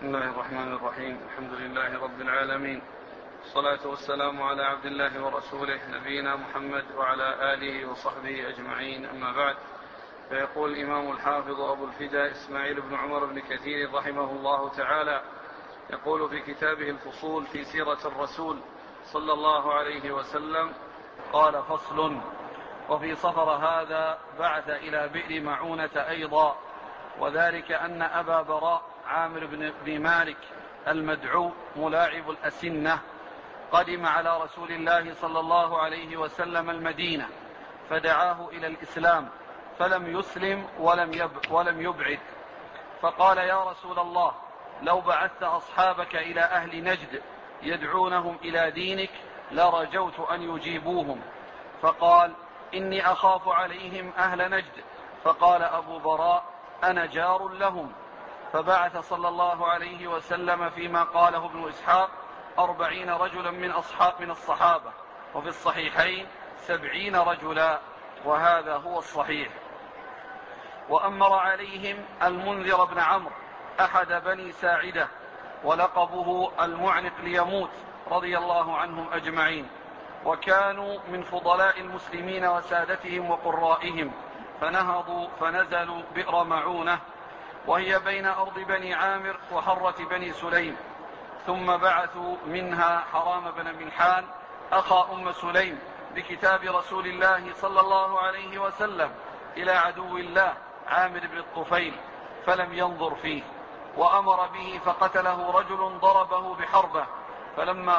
بسم الله الرحمن الرحيم. الحمد لله رب العالمين، والصلاة والسلام على عبد الله ورسوله نبينا محمد وعلى آله وصحبه أجمعين، أما بعد. فيقول الإمام الحافظ أبو الفداء إسماعيل بن عمر بن كثير رحمه الله تعالى، يقول في كتابه الفصول في سيرة الرسول صلى الله عليه وسلم: قال: فصل. وفي صفر هذا بعث إلى بئر معونة أيضا، وذلك أن أبا براء عامر بن مالك المدعو ملاعب الأسنة قدم على رسول الله صلى الله عليه وسلم المدينة، فدعاه إلى الإسلام فلم يسلم ولم يبعد، فقال: يا رسول الله، لو بعثت أصحابك إلى أهل نجد يدعونهم إلى دينك لرجوت أن يجيبوهم. فقال: إني أخاف عليهم أهل نجد. فقال أبو براء: أنا جار لهم. فبعث صلى الله عليه وسلم فيما قاله ابن إسحاق 40 رجلا من الصحابة، وفي الصحيحين 70 رجلا، وهذا هو الصحيح. وأمر عليهم المنذر بن عمرو أحد بني ساعدة، ولقبه المعنق ليموت، رضي الله عنهم أجمعين، وكانوا من فضلاء المسلمين وسادتهم وقرائهم، فنهضوا فنزلوا بئر معونة، وهي بين أرض بني عامر وحرة بني سليم، ثم بعثوا منها حرام بن ملحان أخا أم سليم بكتاب رسول الله صلى الله عليه وسلم إلى عدو الله عامر بن الطفيل، فلم ينظر فيه، وأمر به فقتله رجل ضربه بحربة، فلما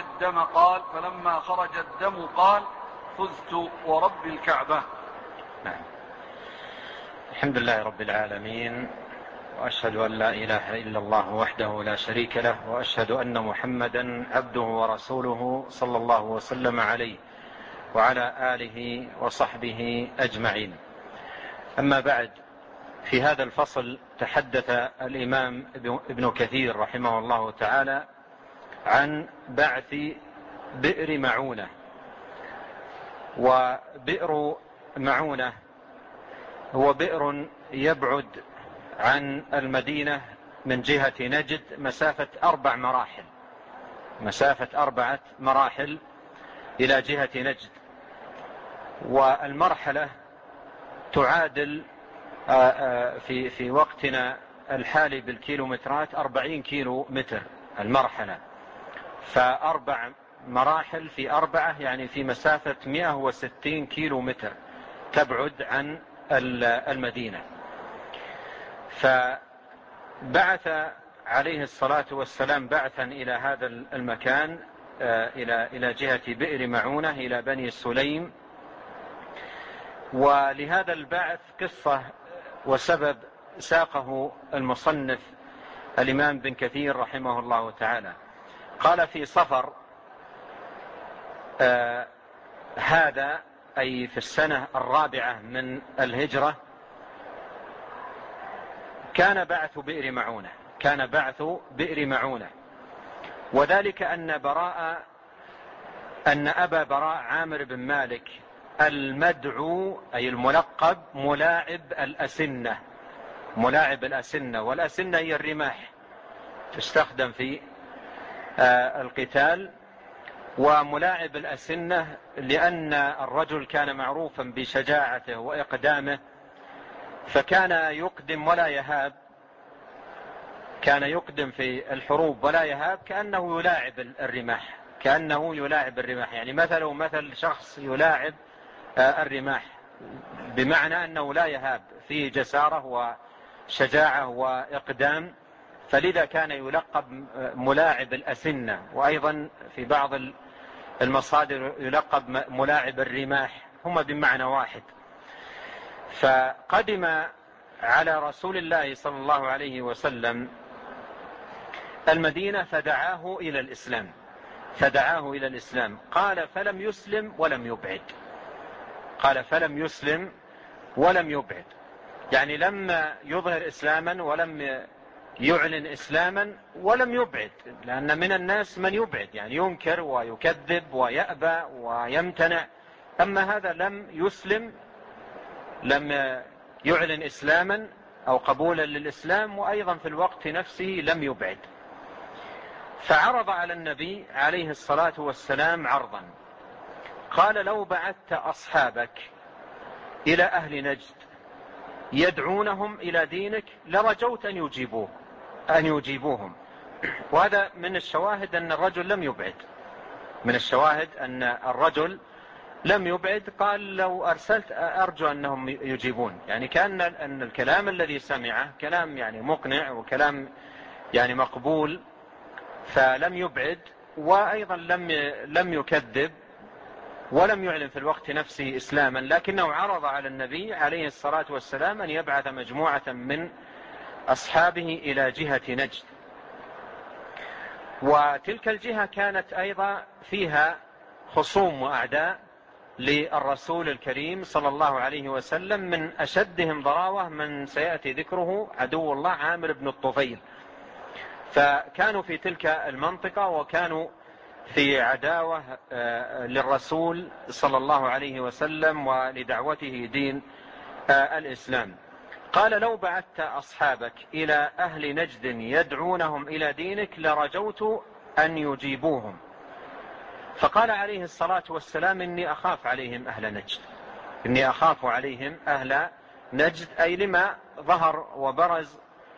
خرج الدم قال: فزت ورب الكعبة. الحمد لله رب العالمين، وأشهد أن لا إله إلا الله وحده لا شريك له، وأشهد أن محمدا عبده ورسوله صلى الله وسلم عليه وعلى آله وصحبه أجمعين. أما بعد، في هذا الفصل تحدث الإمام ابن كثير رحمه الله تعالى عن بعث بئر معونة. وبئر معونة هو بئر يبعد عن المدينة من جهة نجد مسافة 4 مراحل إلى جهة نجد، والمرحلة تعادل في وقتنا الحالي بالكيلومترات 40 كيلو متر المرحلة، ف4 مراحل في 4 يعني في مسافة 160 كيلو متر تبعد عن المدينة. فبعث عليه الصلاة والسلام بعثا إلى هذا المكان، إلى جهة بئر معونة إلى بني سليم. ولهذا البعث قصة وسبب ساقه المصنف الإمام بن كثير رحمه الله تعالى. قال: في صفر هذا، أي في السنة 4 من الهجرة، كان بعث بئر معونة، وذلك أن أبا براء عامر بن مالك المدعو أي الملقب ملاعب الأسنة، والأسنة هي الرماح تستخدم في القتال. وملاعب الأسنة لأن الرجل كان معروفا بشجاعته وإقدامه، فكان يقدم ولا يهاب، كان يقدم في الحروب ولا يهاب، كأنه يلاعب الرماح، يعني مثل شخص يلاعب الرماح، بمعنى أنه لا يهاب، فيه جسارة وشجاعة وإقدام، فلذا كان يلقب ملاعب الأسنة. وأيضا في بعض المصادر يلقب ملاعب الرماح، هما بمعنى واحد. فقدم على رسول الله صلى الله عليه وسلم المدينة فدعاه إلى الإسلام. قال: فلم يسلم ولم يبعد، يعني لم يظهر إسلاما ولم يعلن إسلاما ولم يبعد، لأن من الناس من يبعد، يعني ينكر ويكذب ويأبى ويمتنع. أما هذا لم يسلم، لم يعلن إسلاما أو قبولا للإسلام، وأيضا في الوقت نفسه لم يبعد. فعرض على النبي عليه الصلاة والسلام عرضا، قال: لو بعثت أصحابك إلى أهل نجد يدعونهم إلى دينك لرجوت أن يجيبوهم. وهذا من الشواهد أن الرجل لم يبعد، من الشواهد أن الرجل لم يبعد. قال: لو أرسلت أرجو أنهم يجيبون، يعني كان أن الكلام الذي سمعه كلام يعني مقنع وكلام يعني مقبول، فلم يبعد، وأيضا لم يكذب ولم يعلن في الوقت نفسه إسلاما، لكنه عرض على النبي عليه الصلاة والسلام أن يبعث مجموعة من أصحابه إلى جهة نجد. وتلك الجهة كانت أيضا فيها خصوم وأعداء للرسول الكريم صلى الله عليه وسلم، من أشدهم ضراوة من سيأتي ذكره عدو الله عامر بن الطفيل. فكانوا في تلك المنطقة وكانوا في عداوة للرسول صلى الله عليه وسلم ولدعوته دين الإسلام. قال: لو بعثت أصحابك إلى أهل نجد يدعونهم إلى دينك لرجوت أن يجيبوهم. فقال عليه الصلاة والسلام: إني أخاف عليهم أهل نجد، إني أخاف عليهم أهل نجد، أي لما ظهر وبرز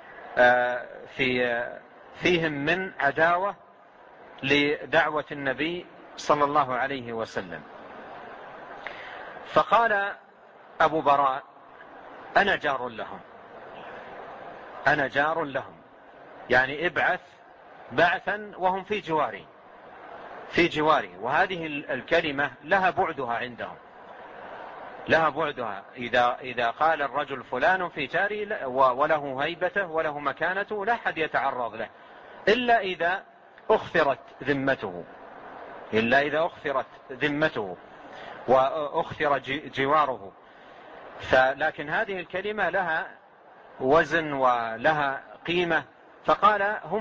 فيهم من عداوة لدعوة النبي صلى الله عليه وسلم. فقال أبو براء: أنا جار لهم، أنا جار لهم، يعني ابعث بعثا وهم في جواري. وهذه الكلمة لها بعدها عندهم، لها بعدها. إذا قال الرجل فلان في جاري وله هيبته وله مكانته لا أحد يتعرض له إلا إذا أخفرت ذمته وأخفر جواره. لكن هذه الكلمة لها وزن ولها قيمة. فقال: هم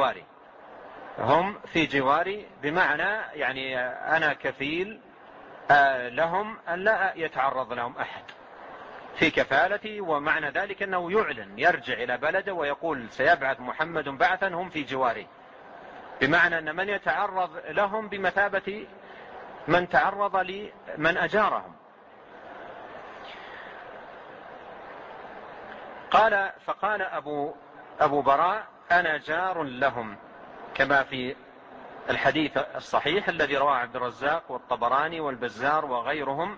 في جواري، بمعنى يعني أنا كفيل لهم أن لا يتعرض لهم أحد في كفالتي. ومعنى ذلك أنه يعلن، يرجع إلى بلده ويقول: سيبعث محمد بعثا هم في جواري، بمعنى أن من يتعرض لهم بمثابة من تعرض لمن أجارهم. فقال أبو براء: أنا جار لهم، كما في الحديث الصحيح الذي رواه عبد الرزاق والطبراني والبزار وغيرهم.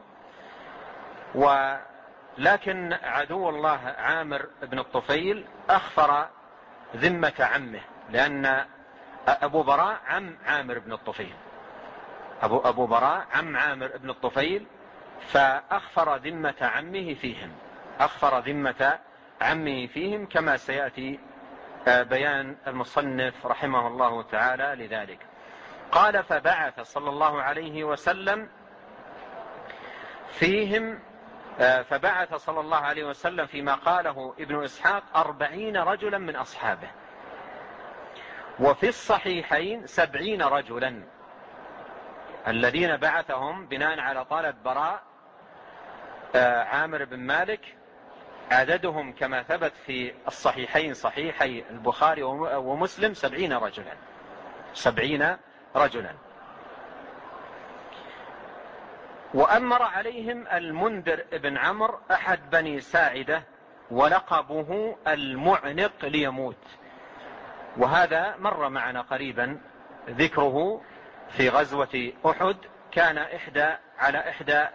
ولكن عدو الله عامر بن الطفيل أخفر ذمة عمه، لأن أبو براء عم عامر بن الطفيل، أبو براء عم عامر بن الطفيل، فأخفر ذمة عمه فيهم كما سيأتي بيان المصنف رحمه الله تعالى لذلك. قال: فبعث صلى الله عليه وسلم فيهم، فبعث صلى الله عليه وسلم فيما قاله ابن إسحاق 40 رجلا من أصحابه، وفي الصحيحين 70 رجلا الذين بعثهم بناء على طلب براء عامر بن مالك. عددهم كما ثبت في الصحيحين، صحيحي البخاري ومسلم، 70 رجلا. وأمر عليهم المنذر بن عمرو أحد بني ساعدة ولقبه المعنق ليموت، وهذا مر معنا قريبا ذكره في غزوة أحد. كان على إحدى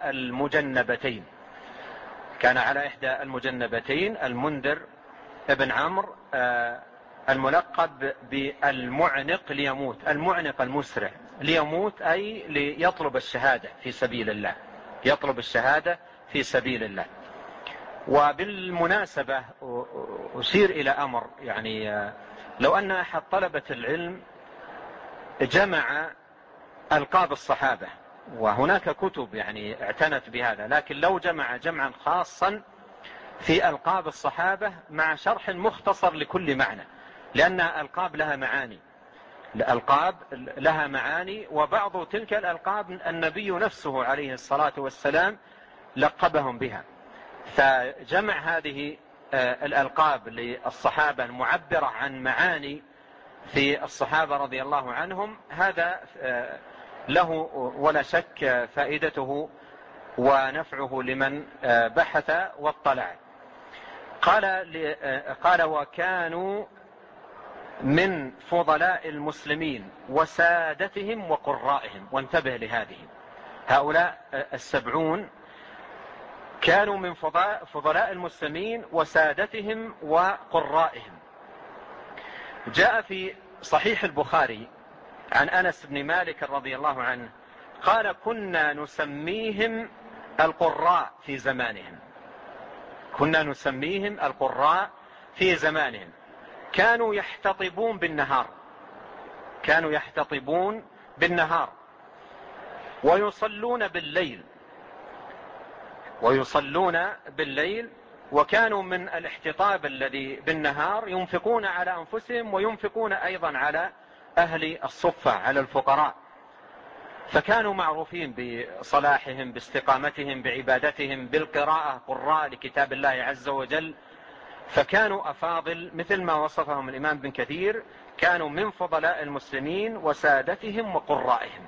المجنبتين المنذر ابن عمرو الملقب بالمعنق ليموت، المعنق المسرع ليموت، أي ليطلب الشهادة في سبيل الله. وبالمناسبة أشير إلى أمر، يعني لو أن أحد طلبة العلم جمع ألقاب الصحابة، وهناك كتب يعني اعتنت بهذا، لكن لو جمع جمعا خاصا في ألقاب الصحابة مع شرح مختصر لكل معنى، لأن الألقاب لها معاني، وبعض تلك الألقاب النبي نفسه عليه الصلاة والسلام لقبهم بها. فجمع هذه الألقاب للصحابة المعبرة عن معاني في الصحابة رضي الله عنهم، هذا له ولا شك فائدته ونفعه لمن بحث واطلع. قال وكانوا من فضلاء المسلمين وسادتهم وقرائهم. وانتبه لهذه، هؤلاء 70 كانوا من فضلاء المسلمين وسادتهم وقرائهم. جاء في صحيح البخاري عن أنس بن مالك رضي الله عنه قال كنا نسميهم القراء في زمانهم. كنا نسميهم القراء في زمانهم. كانوا يحتطبون بالنهار، كانوا يحتطبون بالنهار ويصلون بالليل، ويصلون بالليل. وكانوا من الاحتطاب الذي بالنهار ينفقون على أنفسهم وينفقون أيضا على أهل الصفة، على الفقراء. فكانوا معروفين بصلاحهم، باستقامتهم، بعبادتهم، بالقراءة، قراء لكتاب الله عز وجل. فكانوا أفاضل مثل ما وصفهم الإمام بن كثير، كانوا من فضلاء المسلمين وسادتهم وقرائهم.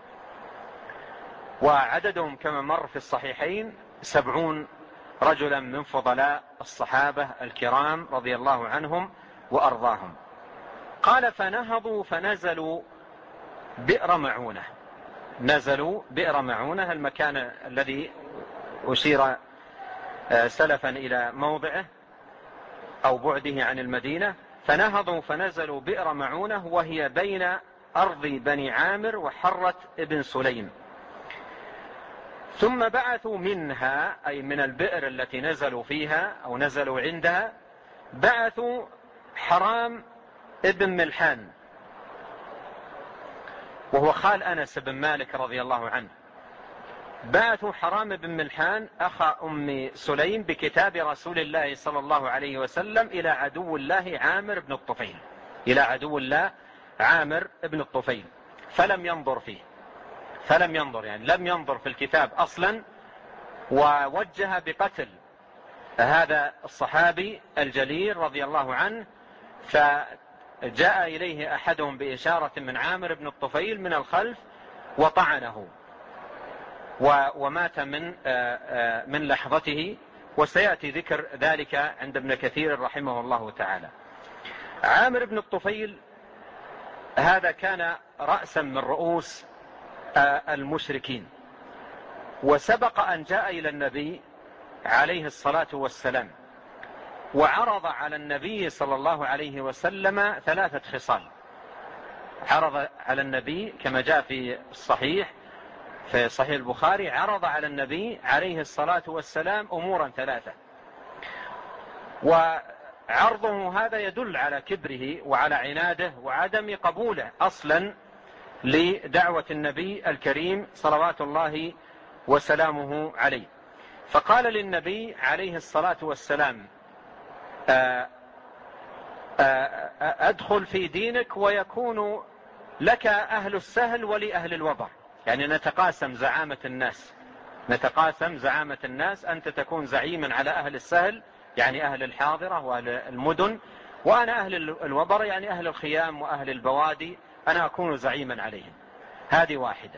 وعددهم كما مر في الصحيحين 70 رجلا من فضلاء الصحابة الكرام رضي الله عنهم وأرضاهم. قال فنهضوا فنزلوا بئر معونة. نزلوا بئر معونة، المكان الذي أشير سلفا إلى موضعه أو بعده عن المدينة. فنهضوا فنزلوا بئر معونة وهي بين أرض بني عامر وحرة ابن سليم. ثم بعثوا منها، أي من البئر التي نزلوا فيها أو نزلوا عندها، بعثوا حرام ابن ملحان وهو خال أنس بن مالك رضي الله عنه. بعثوا حرام بن ملحان أخا أم سليم بكتاب رسول الله صلى الله عليه وسلم إلى عدو الله عامر بن الطفيل، إلى عدو الله عامر بن الطفيل. فلم ينظر فيه، فلم ينظر، يعني لم ينظر في الكتاب أصلا، ووجه بقتل هذا الصحابي الجليل رضي الله عنه. فجاء إليه أحدهم بإشارة من عامر بن الطفيل من الخلف وطعنه ومات من لحظته. وسيأتي ذكر ذلك عند ابن كثير رحمه الله تعالى. عامر بن الطفيل هذا كان رأسا من رؤوس المشركين، وسبق أن جاء إلى النبي عليه الصلاة والسلام وعرض على النبي صلى الله عليه وسلم 3 خصال. عرض على النبي كما جاء في الصحيح في صحيح البخاري، عرض على النبي عليه الصلاة والسلام أمورا 3. وعرضه هذا يدل على كبره وعلى عناده وعدم قبوله أصلا لدعوة النبي الكريم صلوات الله وسلامه عليه. فقال للنبي عليه الصلاة والسلام أدخل في دينك ويكون لك أهل السهل ولأهل الوبر، يعني نتقاسم زعامة الناس، نتقاسم زعامة الناس. أنت تكون زعيما على أهل السهل يعني أهل الحاضرة وأهل المدن، وأنا أهل الوبر يعني أهل الخيام وأهل البوادي أنا أكون زعيما عليهم. هذه واحدة.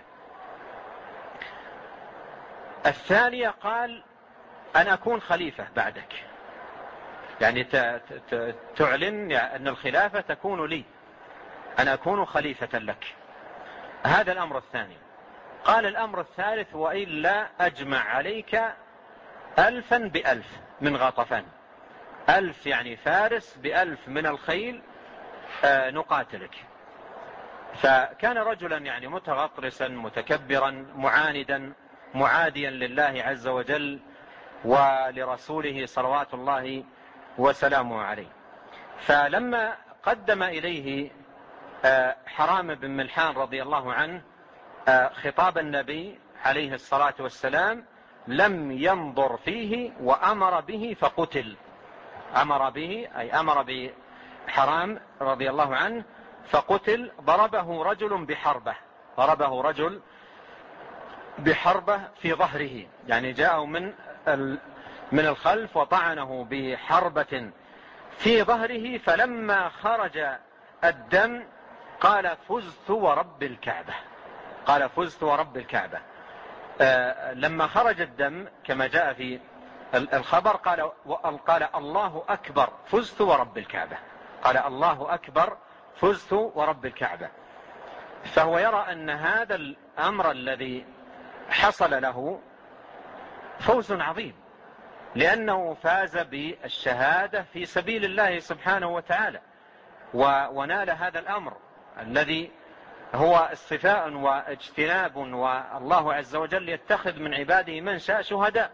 الثانية قال أن أكون خليفة بعدك، يعني تعلن أن الخلافة تكون لي، أن أكون خليفة لك. هذا الأمر الثاني. قال الأمر الثالث وإلا أجمع عليك 1000 ب1000 من غطفان. 1000 يعني فارس ب1000 من الخيل نقاتلك. فكان رجلا يعني متغطرسا متكبرا معاندا معاديا لله عز وجل ولرسوله صلوات الله وسلامه عليه. فلما قدم إليه حرام بن ملحان رضي الله عنه خطاب النبي عليه الصلاة والسلام لم ينظر فيه وأمر به فقتل. أمر به أي أمر بحرام رضي الله عنه فقتل. ضربه رجل بحربة، ضربه رجل بحربة في ظهره، يعني جاءوا من من الخلف وطعنه بحربة في ظهره، فلما خرج الدم قال فزت ورب الكعبة. قال فزت ورب الكعبة. لما خرج الدم كما جاء في الخبر قال الله أكبر فزت ورب الكعبة. قال الله أكبر فزت ورب الكعبة. فهو يرى أن هذا الأمر الذي حصل له فوز عظيم، لأنه فاز بالشهادة في سبيل الله سبحانه وتعالى، ونال هذا الأمر الذي هو اصطفاء واجتناب، والله عز وجل يتخذ من عباده من شاء شهداء.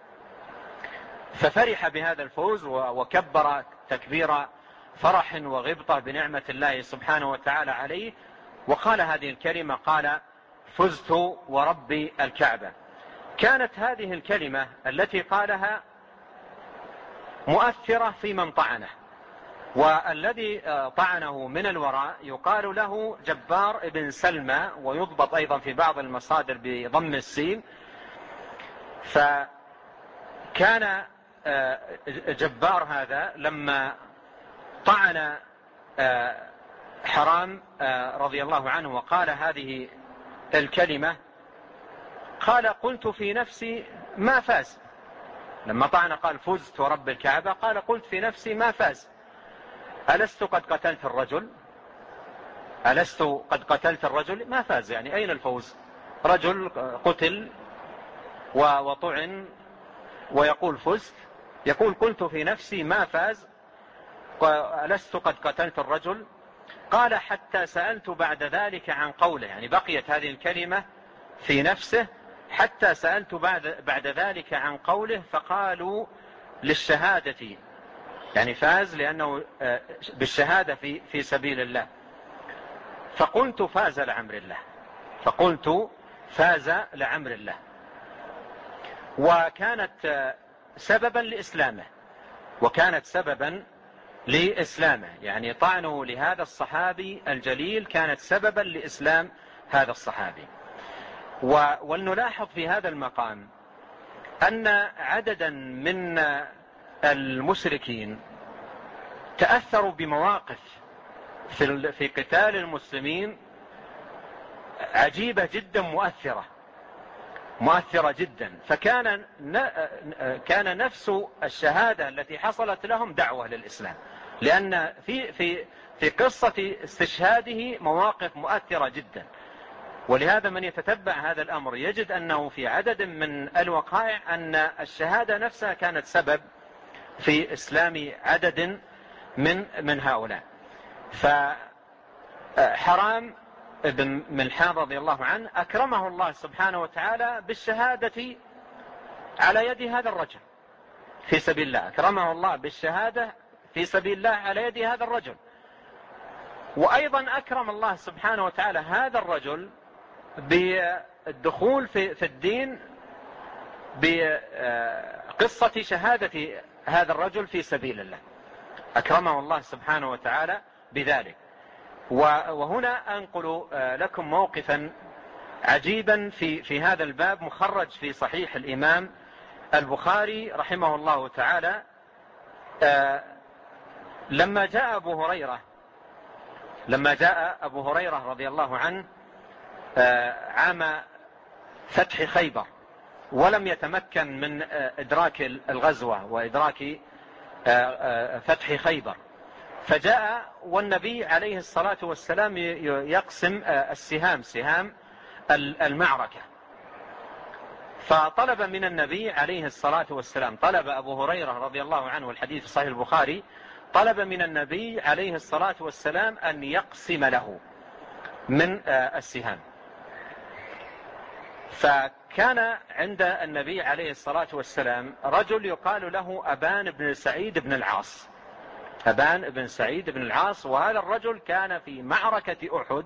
ففرح بهذا الفوز وكبر تكبير فرح وغبطة بنعمة الله سبحانه وتعالى عليه، وقال هذه الكلمة، قال فزت ورب الكعبة. كانت هذه الكلمة التي قالها مؤثرة في من طعنه، والذي طعنه من الوراء يقال له جبار ابن سلمى، ويضبط أيضا في بعض المصادر بضم السين. فكان جبار هذا لما طعن حرام رضي الله عنه وقال هذه الكلمة، قال قلت في نفسي ما فاز. لما طعن قال فزت ورب الكعبة، قال قلت في نفسي ما فاز، ألست قد قتلت الرجل؟ ألست قد قتلت الرجل؟ ما فاز، يعني أين الفوز؟ رجل قتل وطعن ويقول فزت، يقول قلت في نفسي ما فاز، ألست قد قتلت الرجل؟ قال حتى سألت بعد ذلك عن قوله، يعني بقيت هذه الكلمة في نفسه حتى سألت بعد ذلك عن قوله، فقالوا للشهادة، يعني فاز لأنه بالشهادة في سبيل الله. فقلت فاز لعمر الله، فقلت فاز لعمر الله. وكانت سببا لإسلامه، وكانت سببا لإسلامه، يعني طعنه لهذا الصحابي الجليل كانت سببا لإسلام هذا الصحابي. ولنلاحظ في هذا المقام أن عددا من المشركين تأثروا بمواقف في قتال المسلمين عجيبة جدا، مؤثرة جدا. كان نفس الشهادة التي حصلت لهم دعوة للإسلام، لأن في قصة استشهاده مواقف مؤثرة جدا. ولهذا من يتتبع هذا الأمر يجد أنه في عدد من الوقائع أن الشهادة نفسها كانت سبب في إسلام عدد من هؤلاء. فحرام بن ملحان رضي الله عنه أكرمه الله سبحانه وتعالى بالشهادة على يد هذا الرجل في سبيل الله، أكرمه الله بالشهادة في سبيل الله على يد هذا الرجل. وأيضا أكرم الله سبحانه وتعالى هذا الرجل بالدخول في الدين بقصة شهادة هذا الرجل في سبيل الله، أكرمه الله سبحانه وتعالى بذلك. وهنا أنقل لكم موقفا عجيبا في هذا الباب، مخرج في صحيح الإمام البخاري رحمه الله تعالى. لما جاء أبو هريرة رضي الله عنه عام فتح خيبر، ولم يتمكن من إدراك الغزوة وإدراك فتح خيبر، فجاء والنبي عليه الصلاة والسلام يقسم سهام المعركة، فطلب من النبي عليه الصلاة والسلام، طلب أبو هريرة رضي الله عنه، الحديث في صحيح البخاري، طلب من النبي عليه الصلاة والسلام أن يقسم له من السهام. فكان عند النبي عليه الصلاة والسلام رجل يقال له أبان بن سعيد بن العاص، أبان بن سعيد بن العاص. وهذا الرجل كان في معركة أحد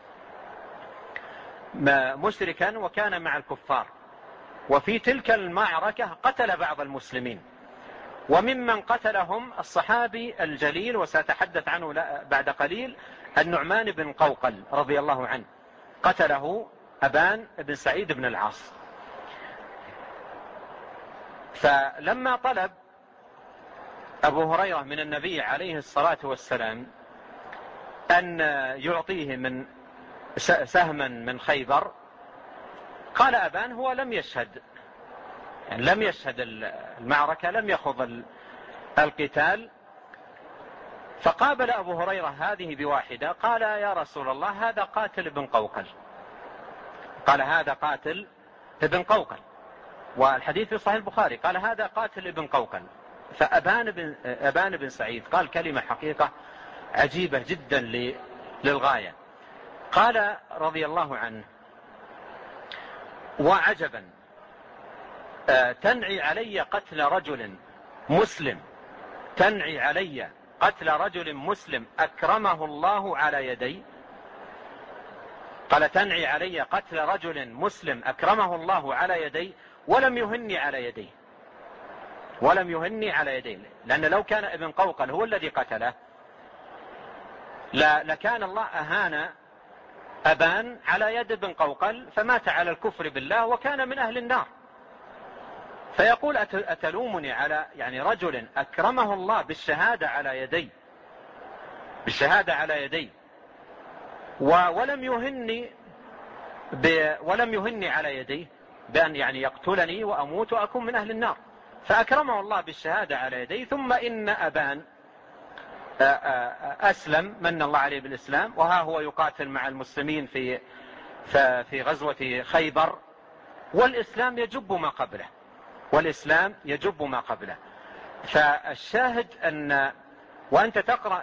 مشركا وكان مع الكفار، وفي تلك المعركة قتل بعض المسلمين، وممن قتلهم الصحابي الجليل وسأتحدث عنه بعد قليل، النعمان بن قوقل رضي الله عنه، قتله أبان بن سعيد بن العاص. فلما طلب أبو هريرة من النبي عليه الصلاة والسلام أن يعطيه من سهما من خيبر، قال أبان هو لم يشهد، يعني لم يشهد المعركة، لم يخوض القتال. فقابل أبو هريرة هذه بواحدة، قال يا رسول الله هذا قاتل ابن قوقل، قال هذا قاتل ابن قوقل، والحديث في صحيح البخاري، قال هذا قاتل ابن قوقل. فأبان بن سعيد قال كلمة حقيقة عجيبة جدا للغاية، قال رضي الله عنه: وعجبا تنعي علي قتل رجل مسلم، تنعي علي قتل رجل مسلم أكرمه الله على يدي. قال تنعي علي قتل رجل مسلم أكرمه الله على يدي ولم يهني على يديه، ولم يهني على يديه، لأن لو كان ابن قوقل هو الذي قتله لكان الله أهان أبان على يد ابن قوقل فمات على الكفر بالله وكان من أهل النار. فيقول أتلومني على يعني رجل أكرمه الله بالشهادة على يدي، بالشهادة على يدي، ولم يهني على يديه بأن يعني يقتلني وأموت وأكون من أهل النار. فأكرمه الله بالشهادة على يدي، ثم إن أبان أسلم، من الله عليه بالإسلام، وها هو يقاتل مع المسلمين في غزوة خيبر، والإسلام يجب ما قبله، والإسلام يجب ما قبله. فالشاهد أن وأنت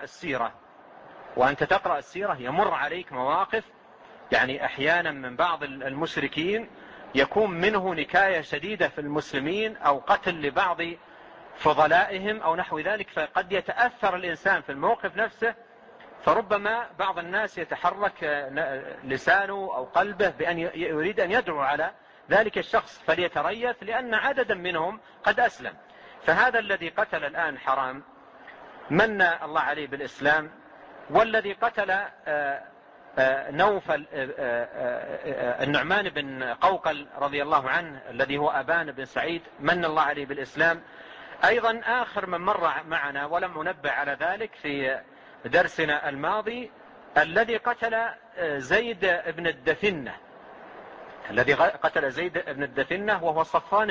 تقرأ السيرة يمر عليك مواقف يعني أحيانا من بعض المشركين يكون منه نكاية شديدة في المسلمين أو قتل لبعض فضلائهم أو نحو ذلك، فقد يتأثر الإنسان في الموقف نفسه، فربما بعض الناس يتحرك لسانه أو قلبه بأن يريد أن يدعو على ذلك الشخص فليتريث، لأن عددا منهم قد أسلم. فهذا الذي قتل الآن حرام من الله عليه بالإسلام، والذي قتل نوفل النعمان بن قوقل رضي الله عنه الذي هو أبان بن سعيد من الله عليه بالإسلام. أيضا آخر من مر معنا ولم ننبه على ذلك في درسنا الماضي الذي قتل زيد بن الدثنة، الذي قتل زيد بن الدثنة وهو صفوان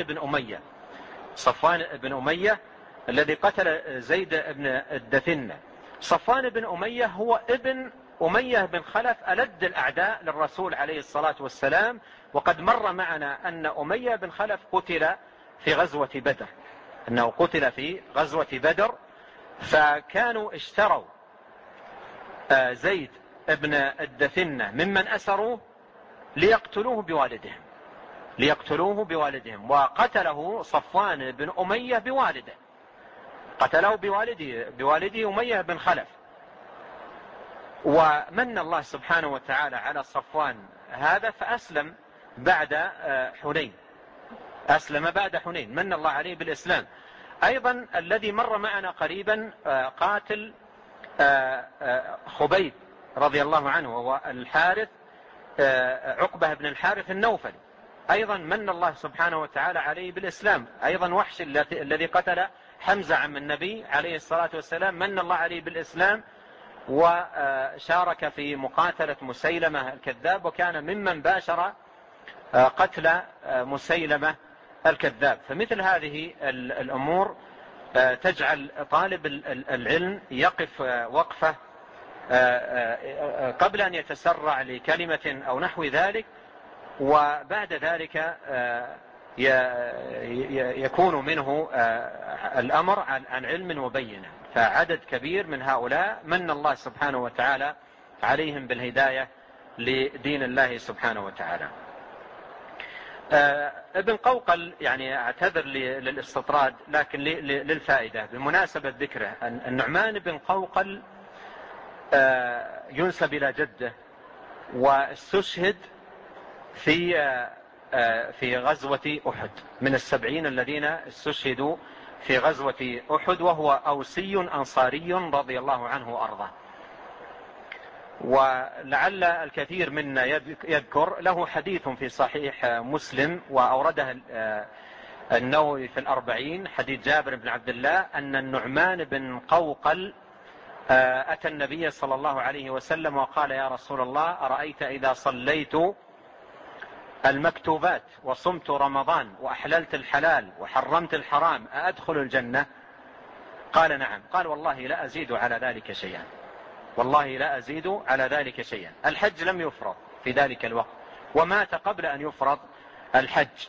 بن أمية الذي قتل زيد بن الدثنة. صفوان بن أمية هو ابن أمية بن خلف ألد الأعداء للرسول عليه الصلاة والسلام، وقد مر معنا أن أمية بن خلف قتل في غزوة بدر، أنه قتل في غزوة بدر. فكانوا اشتروا زيد بن الدثنة ممن أسروه ليقتلوه بوالدهم، وقتله صفوان بن أمية بوالده، قتله بوالده أمية بن خلف. ومن الله سبحانه وتعالى على صفوان هذا فأسلم بعد حنين، من الله عليه بالإسلام. أيضا الذي مر معنا قريبا قاتل خبيب رضي الله عنه وهو الحارث عقبة بن الحارث النوفلي، أيضا من الله سبحانه وتعالى عليه بالإسلام. أيضا وحش الذي قتل حمزة عم النبي عليه الصلاة والسلام من الله عليه بالإسلام، وشارك في مقاتلة مسيلمة الكذاب، وكان ممن باشر قتل مسيلمة الكذاب. فمثل هذه الأمور تجعل طالب العلم يقف وقفة قبل أن يتسرع لكلمة أو نحو ذلك، وبعد ذلك يكون منه الأمر عن علم وبينة. فعدد كبير من هؤلاء من الله سبحانه وتعالى عليهم بالهداية لدين الله سبحانه وتعالى. ابن قوقل يعني اعتذر للاستطراد لكن للفائدة بمناسبة ذكره، النعمان بن قوقل ينسب إلى جده، واستشهد في غزوة أحد، من 70 الذين استشهدوا في غزوة أحد، وهو أوسي أنصاري رضي الله عنه وأرضاه. ولعل الكثير منا يذكر له حديث في صحيح مسلم وأورده النووي في الأربعين حديث جابر بن عبد الله أن النعمان بن قوقل أتى النبي صلى الله عليه وسلم وقال: يا رسول الله، أرأيت إذا صليت المكتوبات وصمت رمضان وأحللت الحلال وحرمت الحرام أأدخل الجنة؟ قال: نعم. قال: والله لا أزيد على ذلك شيئا، والله لا أزيد على ذلك شيئا. الحج لم يفرض في ذلك الوقت، ومات قبل أن يفرض الحج،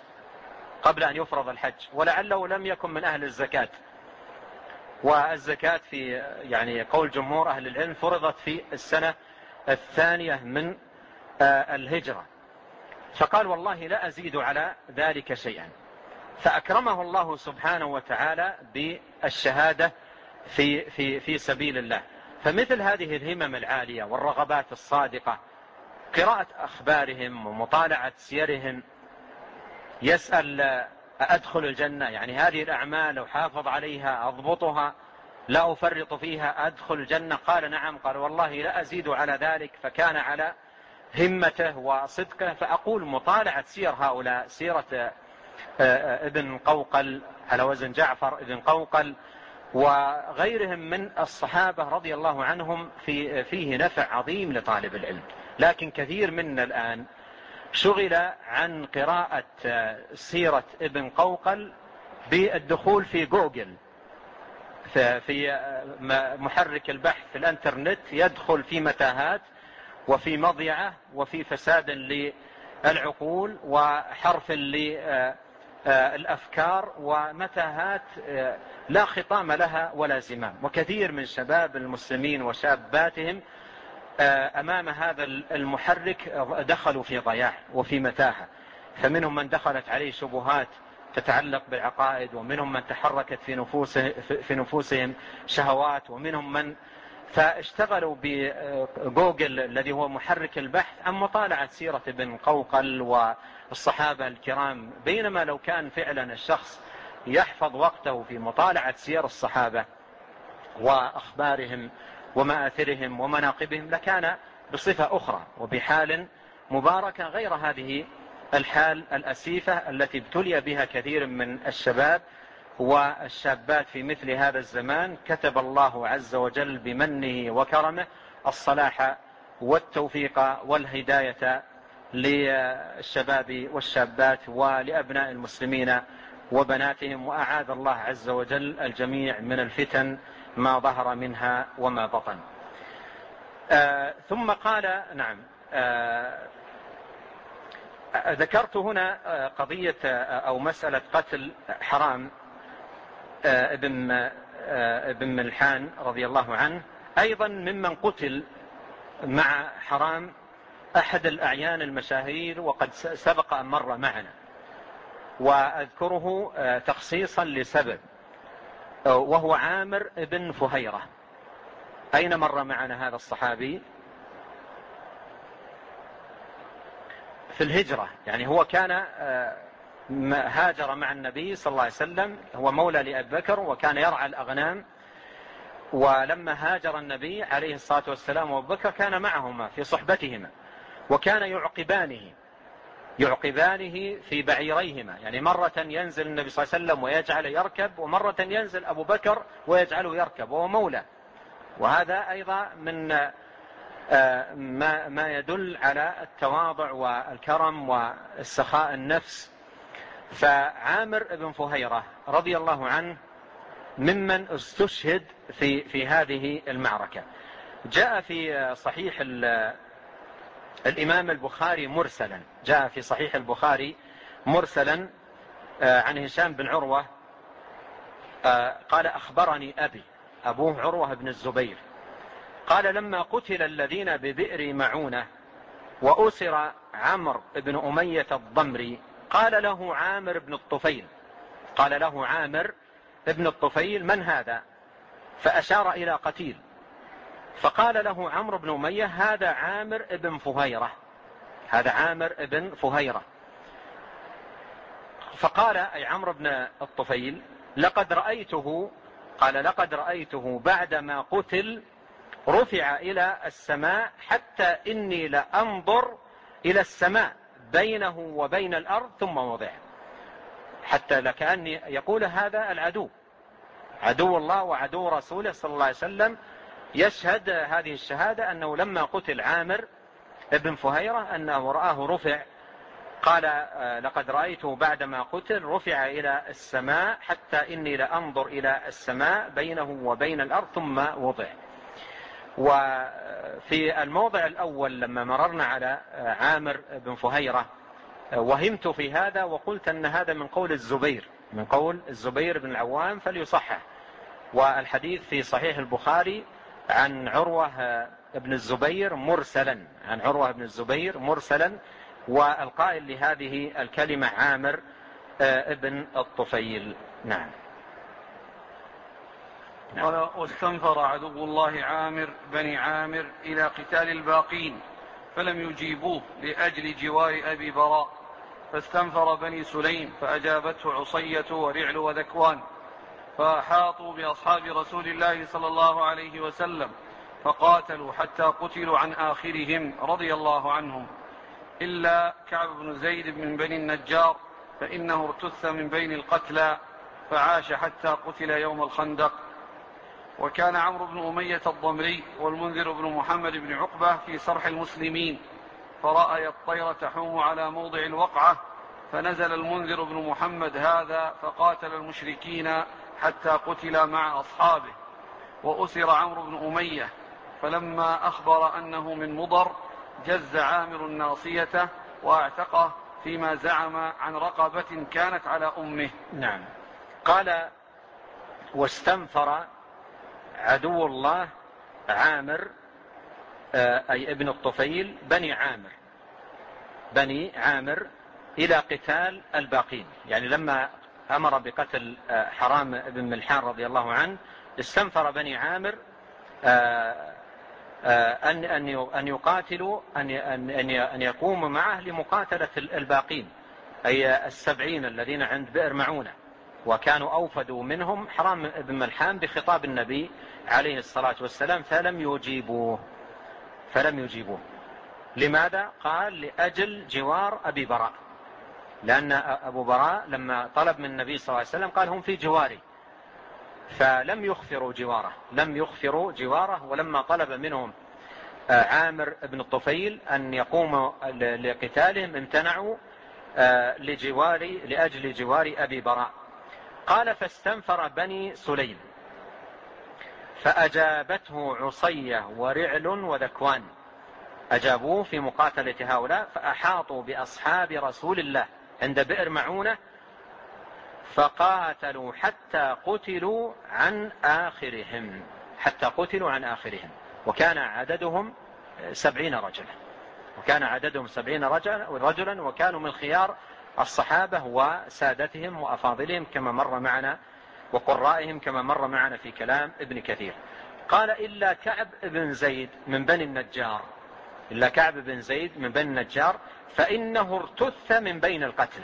ولعله لم يكن من أهل الزكاة، والزكاة في يعني قول جمهور أهل العلم فرضت في السنة الثانية من الهجرة. فقال: والله لا أزيد على ذلك شيئا. فأكرمه الله سبحانه وتعالى بالشهادة في سبيل الله. فمثل هذه الهمم العالية والرغبات الصادقة، قراءة أخبارهم ومطالعة سيرهم، يسأل: أدخل الجنة؟ يعني هذه الأعمال لو حافظ عليها أضبطها لا أفرط فيها أدخل الجنة؟ قال: نعم. قال: والله لا أزيد على ذلك. فكان على همته وصدقه. فأقول مطالعة سير هؤلاء، سيرة ابن قوقل على وزن جعفر ابن قوقل وغيرهم من الصحابة رضي الله عنهم فيه نفع عظيم لطالب العلم. لكن كثير منا الآن شغل عن قراءة سيرة ابن قوقل بالدخول في جوجل، في محرك البحث في الانترنت، يدخل في متاهات وفي مضيعة وفي فساد للعقول وحرف للأفكار ومتاهات لا خطام لها ولا زمام. وكثير من شباب المسلمين وشاباتهم أمام هذا المحرك دخلوا في ضياع وفي متاهة. فمنهم من دخلت عليه شبهات تتعلق بالعقائد، ومنهم من تحركت في نفوسهم شهوات، ومنهم من فاشتغلوا بجوجل الذي هو محرك البحث عن مطالعة سيرة ابن قوقل والصحابة الكرام، بينما لو كان فعلا الشخص يحفظ وقته في مطالعة سير الصحابة وأخبارهم ومآثرهم ومناقبهم لكان بصفة أخرى وبحال مباركة غير هذه الحال الأسيفة التي ابتلي بها كثير من الشباب والشابات في مثل هذا الزمان. كتب الله عز وجل بمنه وكرمه الصلاح والتوفيق والهداية للشباب والشابات ولأبناء المسلمين وبناتهم، وأعاذ الله عز وجل الجميع من الفتن ما ظهر منها وما بطن. ثم قال: نعم، ذكرت هنا قضية أو مسألة قتل حرام ابن ملحان رضي الله عنه، أيضا ممن قتل مع حرام أحد الأعيان المشاهير وقد سبق أن مر معنا، وأذكره تخصيصا لسبب، وهو عامر بن فهيرة. أين مر معنا هذا الصحابي؟ في الهجرة، يعني هو كان هاجر مع النبي صلى الله عليه وسلم، هو مولى لأبي بكر وكان يرعى الأغنام، ولما هاجر النبي عليه الصلاة والسلام وأبو بكر كان معهما في صحبتهما، وكان يعقبانه في بعيريهما، يعني مرة ينزل النبي صلى الله عليه وسلم ويجعل يركب، ومرة ينزل أبو بكر ويجعله يركب، وهو مولى. وهذا أيضا من ما يدل على التواضع والكرم والسخاء النفس. فعامر بن فهيرة رضي الله عنه ممن استشهد في هذه المعركة. جاء في صحيح الإمام البخاري مرسلا، جاء في صحيح البخاري مرسلا عن هشام بن عروة قال: أخبرني أبوه عروة بن الزبير قال: لما قتل الذين ببئر معونة وأسر عمرو بن أمية الضمري قال له عامر بن الطفيل: من هذا؟ فأشار إلى قتيل، فقال له عمرو بن أمية: هذا عامر بن فهيرة. فقال أي عمرو بن الطفيل: لقد رأيته بعدما قتل رفع إلى السماء حتى إني لأنظر إلى السماء بينه وبين الأرض ثم وضع. حتى لكأن يقول هذا العدو، عدو الله وعدو رسوله صلى الله عليه وسلم، يشهد هذه الشهادة أنه لما قتل عامر ابن فهيرة أنه رآه رفع، قال لقد رأيته بعدما قتل رفع إلى السماء حتى إني لأنظر إلى السماء بينه وبين الأرض ثم وضع. وفي الموضع الأول لما مررنا على عامر بن فهيرة وهمت في هذا وقلت أن هذا من قول الزبير، من قول الزبير بن العوام فليصحح. والحديث في صحيح البخاري عن عروة بن الزبير مرسلا، عن عروة بن الزبير مرسلا، والقائل لهذه الكلمة عامر ابن الطفيل. نعم. قال: واستنفر عدو الله عامر بني عامر إلى قتال الباقين فلم يجيبوه لأجل جوار أبي براء، فاستنفر بني سليم فأجابته عصية ورعل وذكوان، فأحاطوا بأصحاب رسول الله صلى الله عليه وسلم فقاتلوا حتى قتلوا عن آخرهم رضي الله عنهم، إلا كعب بن زيد من بني النجار فإنه ارتث من بين القتلى فعاش حتى قتل يوم الخندق. وكان عمرو بن أمية الضمري والمنذر بن محمد بن عقبة في صرح المسلمين، فرأي الطير تحوم على موضع الوقعة، فنزل المنذر بن محمد هذا فقاتل المشركين حتى قتل مع أصحابه. وأسر عمرو بن أمية، فلما أخبر أنه من مضر جز عامر الناصية واعتقه فيما زعم عن رقبة كانت على أمه. نعم. قال: واستنفر عدو الله عامر أي ابن الطفيل بني عامر إلى قتال الباقين، يعني لما أمر بقتل حرام بن ملحان رضي الله عنه استنفر بني عامر أن يقاتلوا، أن يقوموا معه لمقاتلة الباقين، أي 70 الذين عند بئر معونة، وكانوا أوفدوا منهم حرام بن ملحان بخطاب النبي عليه الصلاة والسلام فلم يجيبوه. لماذا؟ قال: لأجل جوار أبي براء، لأن أبو براء لما طلب من النبي صلى الله عليه وسلم قال: هم في جواري، فلم يخفروا جواره. ولما طلب منهم عامر بن الطفيل أن يقوموا لقتالهم امتنعوا لأجل جوار أبي براء. قال: فاستنفر بني سليم فأجابته عصية ورعل وذكوان، أجابوه في مقاتلة هؤلاء، فأحاطوا بأصحاب رسول الله عند بئر معونة فقاتلوا حتى قتلوا عن آخرهم، وكان عددهم 70 رجلا، وكانوا من خيار الصحابة وسادتهم وأفاضلهم كما مر معنا، وقرائهم كما مر معنا في كلام ابن كثير. قال: إلا كعب بن زيد من بني النجار فإنه ارتث من بين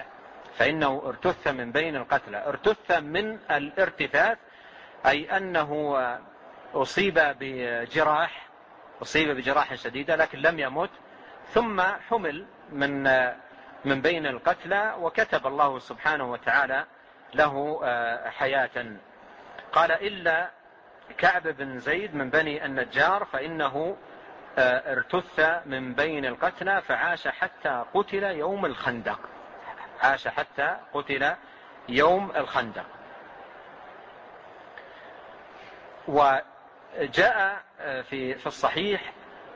القتلى. ارتث من الارتثاث، أي أنه أصيب بجراح شديدة لكن لم يمت، ثم حمل من بين القتلى، وكتب الله سبحانه وتعالى له حياة. قال: إلا كعب بن زيد من بني النجار فإنه ارتث من بين القتلى فعاش حتى قتل يوم الخندق. وجاء في الصحيح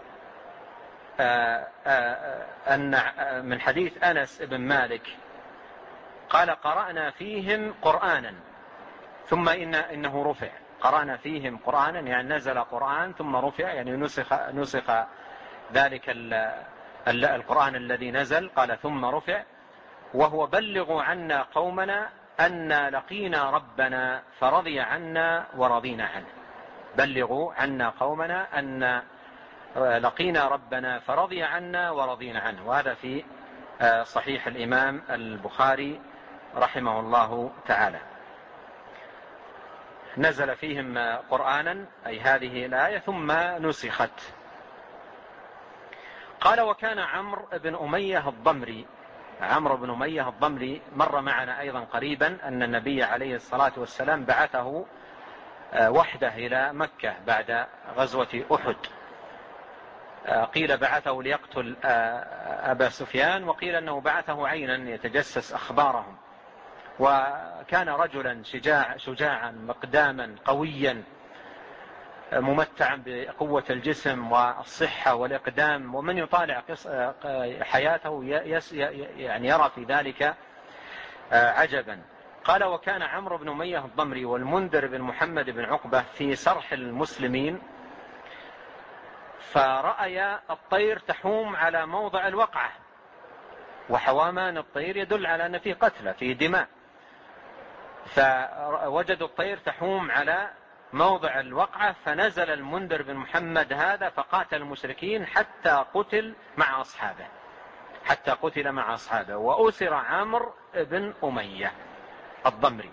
أن من حديث أنس بن مالك قال: قرأنا فيهم قرآنا ثم إنه رفع. قرأنا فيهم قرآنا يعني نزل قرآن ثم رفع، يعني نسخ ذلك القرآن الذي نزل، قال ثم رفع، وهو: بلغوا عنا قومنا أن لقينا ربنا فرضي عنا ورضينا عنه. بلغوا عنا قومنا أن لقينا ربنا فرضي عنا ورضينا عنه. وهذا في صحيح الإمام البخاري رحمه الله تعالى. نزل فيهم قرآنا، أي هذه الآية، ثم نسخت. قال: وكان عمرو بن أمية الضمري عمرو بن أمية الضمري مر معنا أيضا قريبا أن النبي عليه الصلاة والسلام بعثه وحده إلى مكة بعد غزوة أحد. قيل بعثه ليقتل أبا سفيان، وقيل أنه بعثه عينا يتجسس أخبارهم. وكان رجلا شجاعا مقداما قويا ممتعا بقوة الجسم والصحة والإقدام، ومن يطالع حياته يعني يرى في ذلك عجبا. قال: وكان عمرو بن أمية الضمري والمنذر بن محمد بن عقبة في سرح المسلمين، فرأيا الطير تحوم على موضع الوقعة، وحوامان الطير يدل على أن فيه قتلى فيه دماء، فوجدوا الطير تحوم على موضع الوقعة، فنزل المنذر بن محمد هذا فقاتل المشركين حتى قتل مع أصحابه، وأسر عمرو بن أمية الضمري.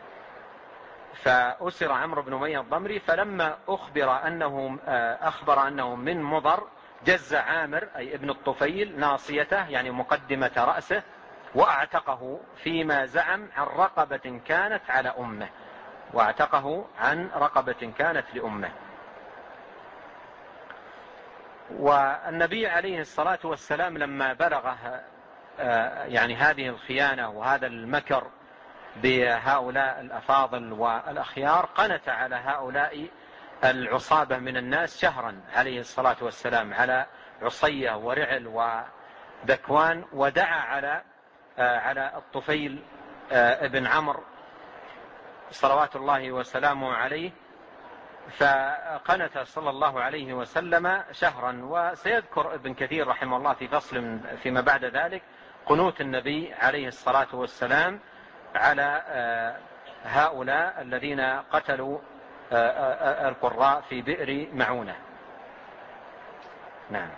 فأسر عمرو بن أمية الضمري، فلما أخبر أنه من مضر جز عامر أي ابن الطفيل ناصيته يعني مقدمة رأسه، وأعتقه فيما زعم عن رقبة كانت لأمه. والنبي عليه الصلاة والسلام لما بلغه يعني هذه الخيانة وهذا المكر بهؤلاء الأفاضل والأخيار، قنت على هؤلاء العصابة من الناس شهرا عليه الصلاة والسلام، على عصية ورعل وذكوان، ودعا على الطفيل ابن عمرو صلوات الله وسلامه عليه، فقنت صلى الله عليه وسلم شهرا. وسيذكر ابن كثير رحمه الله في فصل فيما بعد ذلك قنوت النبي عليه الصلاة والسلام على هؤلاء الذين قتلوا القراء في بئر معونة. نعم.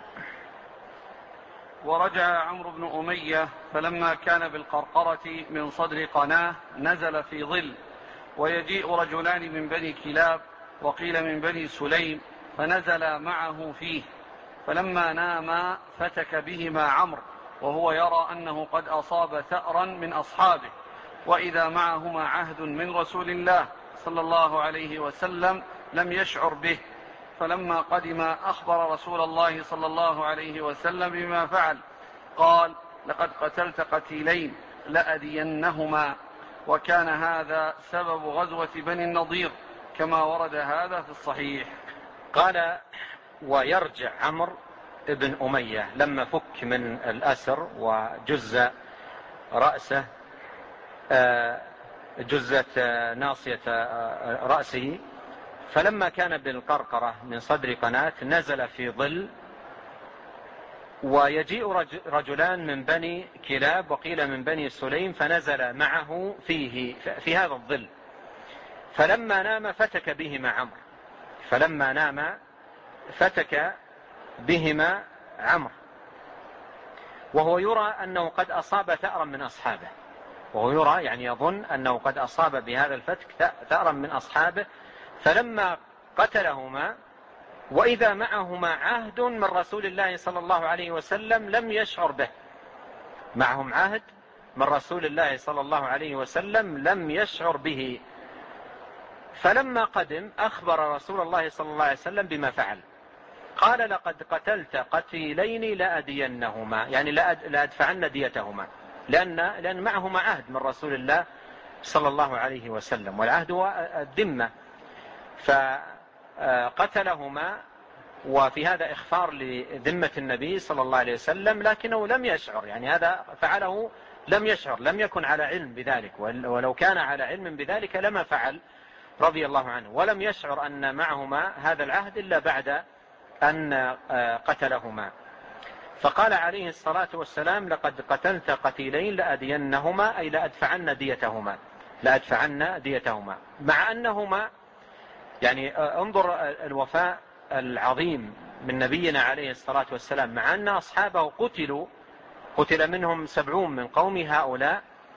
ورجع عمرو بن أمية فلما كان بالقرقرة من صدر قناة نزل في ظل، ويجيء رجلان من بني كلاب وقيل من بني سليم فنزل معه فيه، فلما ناما فتك بهما عمرو وهو يرى أنه قد أصاب ثأرا من أصحابه، وإذا معهما عهد من رسول الله صلى الله عليه وسلم لم يشعر به. فلما قدم أخبر رسول الله صلى الله عليه وسلم بما فعل، قال: لقد قتلت قتيلين لأدينهما. وكان هذا سبب غزوة بني النضير كما ورد هذا في الصحيح. قال: ويرجع عمرو بن أمية لما فك من الأسر وجز رأسه جزت ناصية رأسه، فلما كان بالقرقرة من صدر قناة نزل في ظل، ويجيء رجلان من بني كلاب وقيل من بني سليم فنزل معه في هذا الظل، فلما نام فتك بهما عمرو وهو يرى أنه قد أصاب ثأرا من أصحابه، يعني يظن أنه قد أصاب بهذا الفتك ثأرا من أصحابه. فلما قتلهما وإذا معهما عهد من رسول الله صلى الله عليه وسلم لم يشعر به، معهم عهد من رسول الله صلى الله عليه وسلم لم يشعر به. فلما قدم أخبر رسول الله صلى الله عليه وسلم بما فعل، قال: لقد قتلت قتيلين لأدينهما، يعني لأدفعن ديتهما، لأن معهما عهد من رسول الله صلى الله عليه وسلم، والعهد هو الذمة، فقتلهما. وفي هذا إخفار لذمة النبي صلى الله عليه وسلم، لكنه لم يشعر، يعني هذا فعله لم يشعر، لم يكن على علم بذلك، ولو كان على علم بذلك لما فعل رضي الله عنه، ولم يشعر أن معهما هذا العهد إلا بعد أن قتلهما. فقال عليه الصلاة والسلام: لقد قتلت قتيلين لأدينهما، أي لأدفعن ديتهما، مع أنهما، يعني انظر الوفاء العظيم من نبينا عليه الصلاة والسلام، مع أن أصحابه قتل منهم 70 من قوم هؤلاء،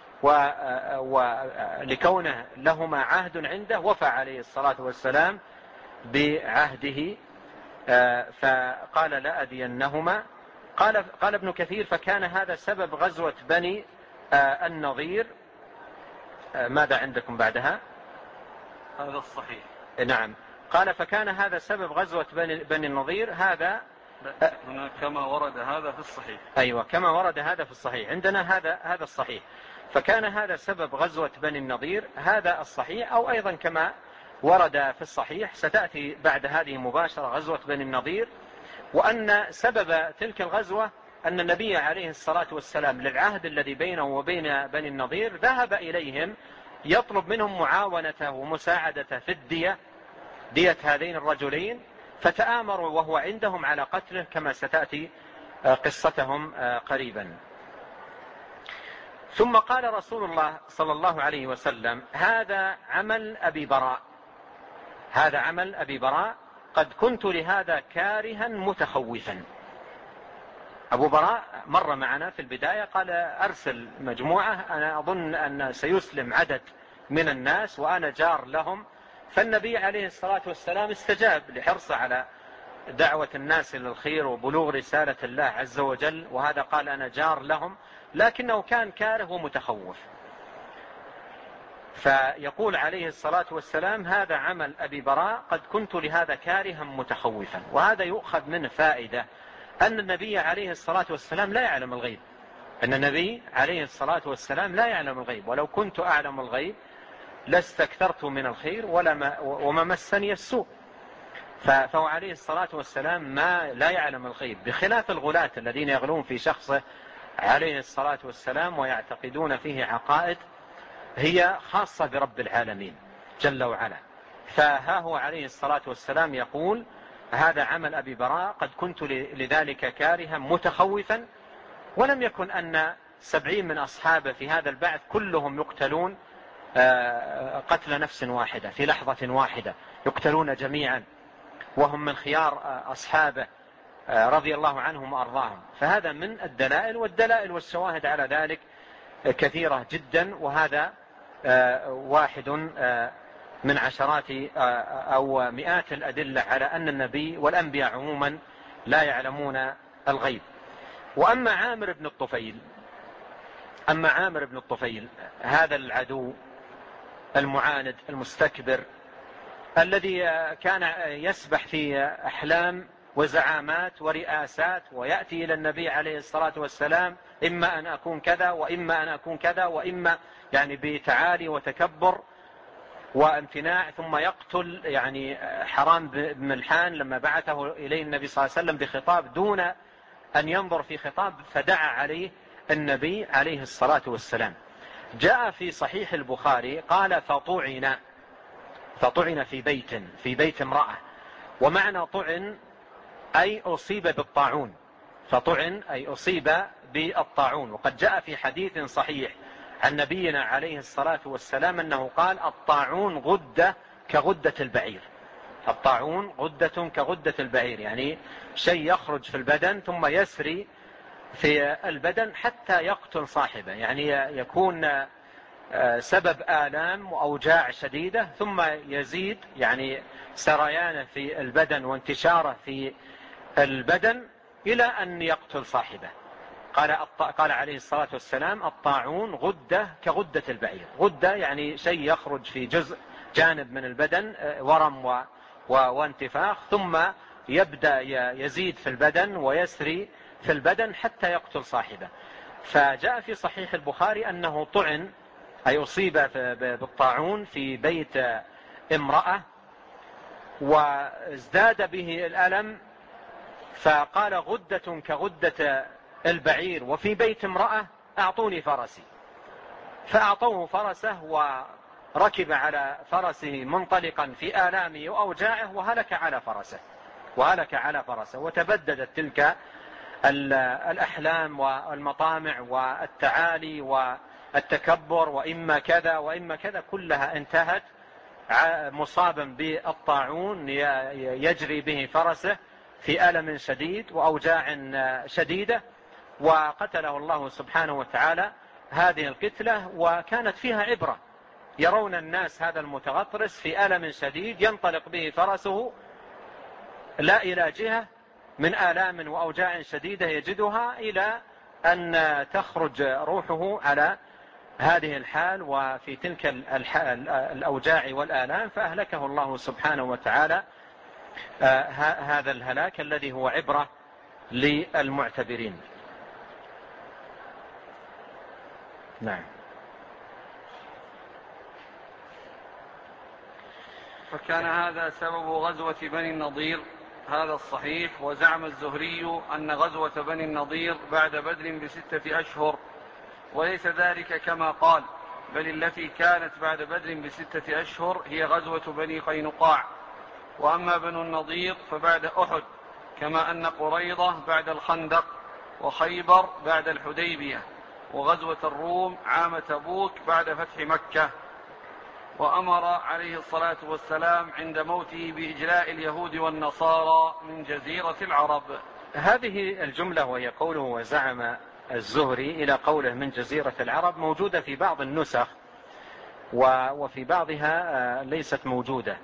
ولكونه لهما عهد عنده وفى عليه الصلاة والسلام بعهده، فقال: لأدينهما قال ابن كثير: فكان هذا سبب غزوة بني النضير. ماذا عندكم بعدها؟ هذا الصحيح. نعم. قال: فكان هذا سبب غزوة بني النضير. هذا هنا كما ورد هذا في الصحيح. أيوة، كما ورد هذا في الصحيح. عندنا هذا الصحيح. فكان هذا سبب غزوة بني النضير، هذا الصحيح. أو أيضا كما ورد في الصحيح، ستأتي بعد هذه مباشرة غزوة بني النضير، وأن سبب تلك الغزوة أن النبي عليه الصلاة والسلام للعهد الذي بينه وبين بني النضير ذهب إليهم يطلب منهم معاونته ومساعدته في دية هذين الرجلين، فتآمروا وهو عندهم على قتله، كما ستأتي قصتهم قريبا. ثم قال رسول الله صلى الله عليه وسلم: هذا عمل أبي براء، هذا عمل أبي براء، قد كنت لهذا كارها متخوفا. أبو براء مر معنا في البداية، قال: أرسل مجموعة، أنا أظن أن سيسلم عدد من الناس وأنا جار لهم. فالنبي عليه الصلاة والسلام استجاب لحرصه على دعوة الناس إلى الخير وبلوغ رسالة الله عز وجل، وهذا قال: أنا جار لهم، لكنه كان كاره ومتخوف. فيقول عليه الصلاة والسلام: هذا عمل أبي براء، قد كنت لهذا كارها متخوفا. وهذا يؤخذ منه فائدة أن النبي عليه الصلاة والسلام لا يعلم الغيب، أن النبي عليه الصلاة والسلام لا يعلم الغيب. ولو كنت أعلم الغيب لاستكثرت من الخير وما مسني السوء. فهو عليه الصلاة والسلام لا يعلم الغيب، بخلاف الغلاة الذين يغلون في شخصه عليه الصلاة والسلام ويعتقدون فيه عقائد هي خاصة برب العالمين جل وعلا. فها هو عليه الصلاة والسلام يقول: هذا عمل أبي براء، قد كنت لذلك كارها متخوفا. ولم يكن أن 70 من أصحابه في هذا البعث كلهم يقتلون قتل نفس واحدة في لحظة واحدة، يقتلون جميعا وهم من خيار أصحابه رضي الله عنهم وأرضاهم. فهذا من الدلائل، والدلائل والشواهد على ذلك كثيرة جدا، وهذا واحد من عشرات أو مئات الأدلة على أن النبي والأنبياء عموما لا يعلمون الغيب. وأما عامر بن الطفيل هذا العدو المعاند المستكبر الذي كان يسبح في أحلام وزعامات ورئاسات، ويأتي إلى النبي عليه الصلاة والسلام: إما أن أكون كذا وإما أن أكون كذا، وإما يعني بتعالي وتكبر وامتناع، ثم يقتل يعني حرام بن ملحان لما بعثه إليه النبي صلى الله عليه وسلم بخطاب دون أن ينظر في خطاب، فدعا عليه النبي عليه الصلاة والسلام. جاء في صحيح البخاري قال: فطعن في بيت امرأة. ومعنى طعن أي أصيب بالطاعون، فطعن أي أصيب بالطاعون. وقد جاء في حديث صحيح عن نبينا عليه الصلاة والسلام أنه قال: الطاعون غدة كغدة البعير. الطاعون غدة كغدة البعير، يعني شيء يخرج في البدن ثم يسري في البدن حتى يقتل صاحبه، يعني يكون سبب آلام وأوجاع شديدة، ثم يزيد يعني سريانه في البدن وانتشاره في البدن إلى أن يقتل صاحبه. قال عليه الصلاة والسلام: الطاعون غدة كغدة البعير. غدة يعني شيء يخرج في جانب من البدن، ورم وانتفاخ، ثم يبدأ يزيد في البدن ويسري في البدن حتى يقتل صاحبه. فجاء في صحيح البخاري أنه طعن أي أصيب بالطاعون في بيت امرأة، وازداد به الألم، فقال: غدة كغدة البعير وفي بيت امرأة، أعطوني فرسي. فأعطوه فرسه وركب على فرسه منطلقا في آلامه وأوجاعه، وهلك على فرسه. وتبددت تلك الأحلام والمطامع والتعالي والتكبر، وإما كذا وإما كذا، كلها انتهت مصابا بالطاعون يجري به فرسه في ألم شديد وأوجاع شديدة، وقتله الله سبحانه وتعالى هذه القتلة. وكانت فيها عبرة، يرون الناس هذا المتغطرس في ألم شديد ينطلق به فرسه لا إلى جهة من آلام وأوجاع شديدة يجدها إلى أن تخرج روحه على هذه الحال وفي تلك الأوجاع والآلام، فأهلكه الله سبحانه وتعالى هذا الهلاك الذي هو عبرة للمعتبرين. نعم. فكان هذا سبب غزوة بني النضير، هذا الصحيح. وزعم الزهري أن غزوة بني النضير بعد بدر ب6 أشهر، وليس ذلك كما قال، بل التي كانت بعد بدر ب6 أشهر هي غزوة بني قينقاع. وأما بنو النضير فبعد أحد، كما أن قريضة بعد الخندق، وخيبر بعد الحديبية، وغزوة الروم عام تبوك بعد فتح مكة. وأمر عليه الصلاة والسلام عند موته بإجلاء اليهود والنصارى من جزيرة العرب. هذه الجملة وهي قوله وزعم الزهري إلى قوله من جزيرة العرب موجودة في بعض النسخ، وفي بعضها ليست موجودة.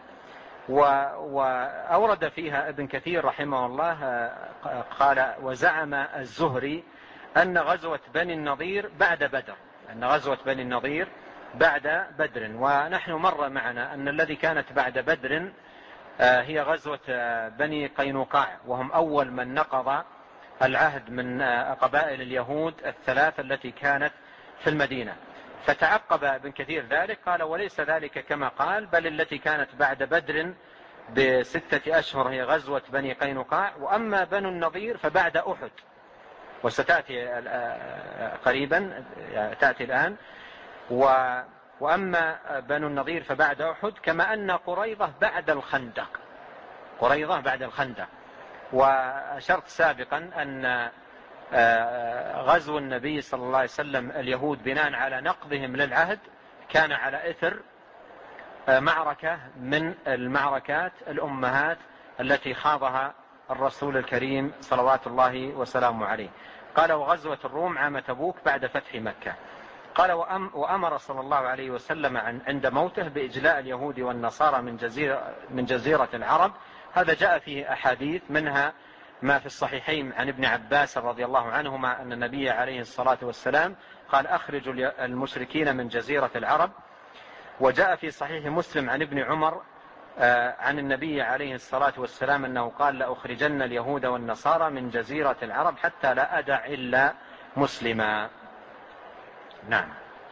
وأورد فيها ابن كثير رحمه الله قال وزعم الزهري أن غزوة بني النضير بعد بدر، أن غزوة بني النضير بعد بدر. ونحن مر معنا أن الذي كانت بعد بدر هي غزوة بني قينقاع، وهم أول من نقض العهد من قبائل اليهود الثلاث التي كانت في المدينة. فتعقب ابن كثير ذلك قال وليس ذلك كما قال، بل التي كانت بعد بدر ب6 أشهر هي غزوة بني قينقاع. وأما بنو النضير فبعد أحد، وستأتي قريبا تأتي الآن. وأما بنو النضير فبعد أحد، كما أن قريضة بعد الخندق، قريضة بعد الخندق. وأشرت سابقا أن غزو النبي صلى الله عليه وسلم اليهود بناء على نقضهم للعهد كان على إثر معركة من المعركات الأمهات التي خاضها الرسول الكريم صلوات الله وسلامه عليه. قال وغزوة الروم عام تبوك بعد فتح مكة. قال وأمر صلى الله عليه وسلم عند موته بإجلاء اليهود والنصارى من جزيرة العرب. هذا جاء فيه أحاديث، منها ما في الصحيحين عن ابن عباس رضي الله عنهما أن النبي عليه الصلاة والسلام قال أخرجوا المشركين من جزيرة العرب. وجاء في صحيح مسلم عن ابن عمر عن النبي عليه الصلاة والسلام أنه قال لأخرجن اليهود والنصارى من جزيرة العرب حتى لا أدع إلا مسلما. نعم.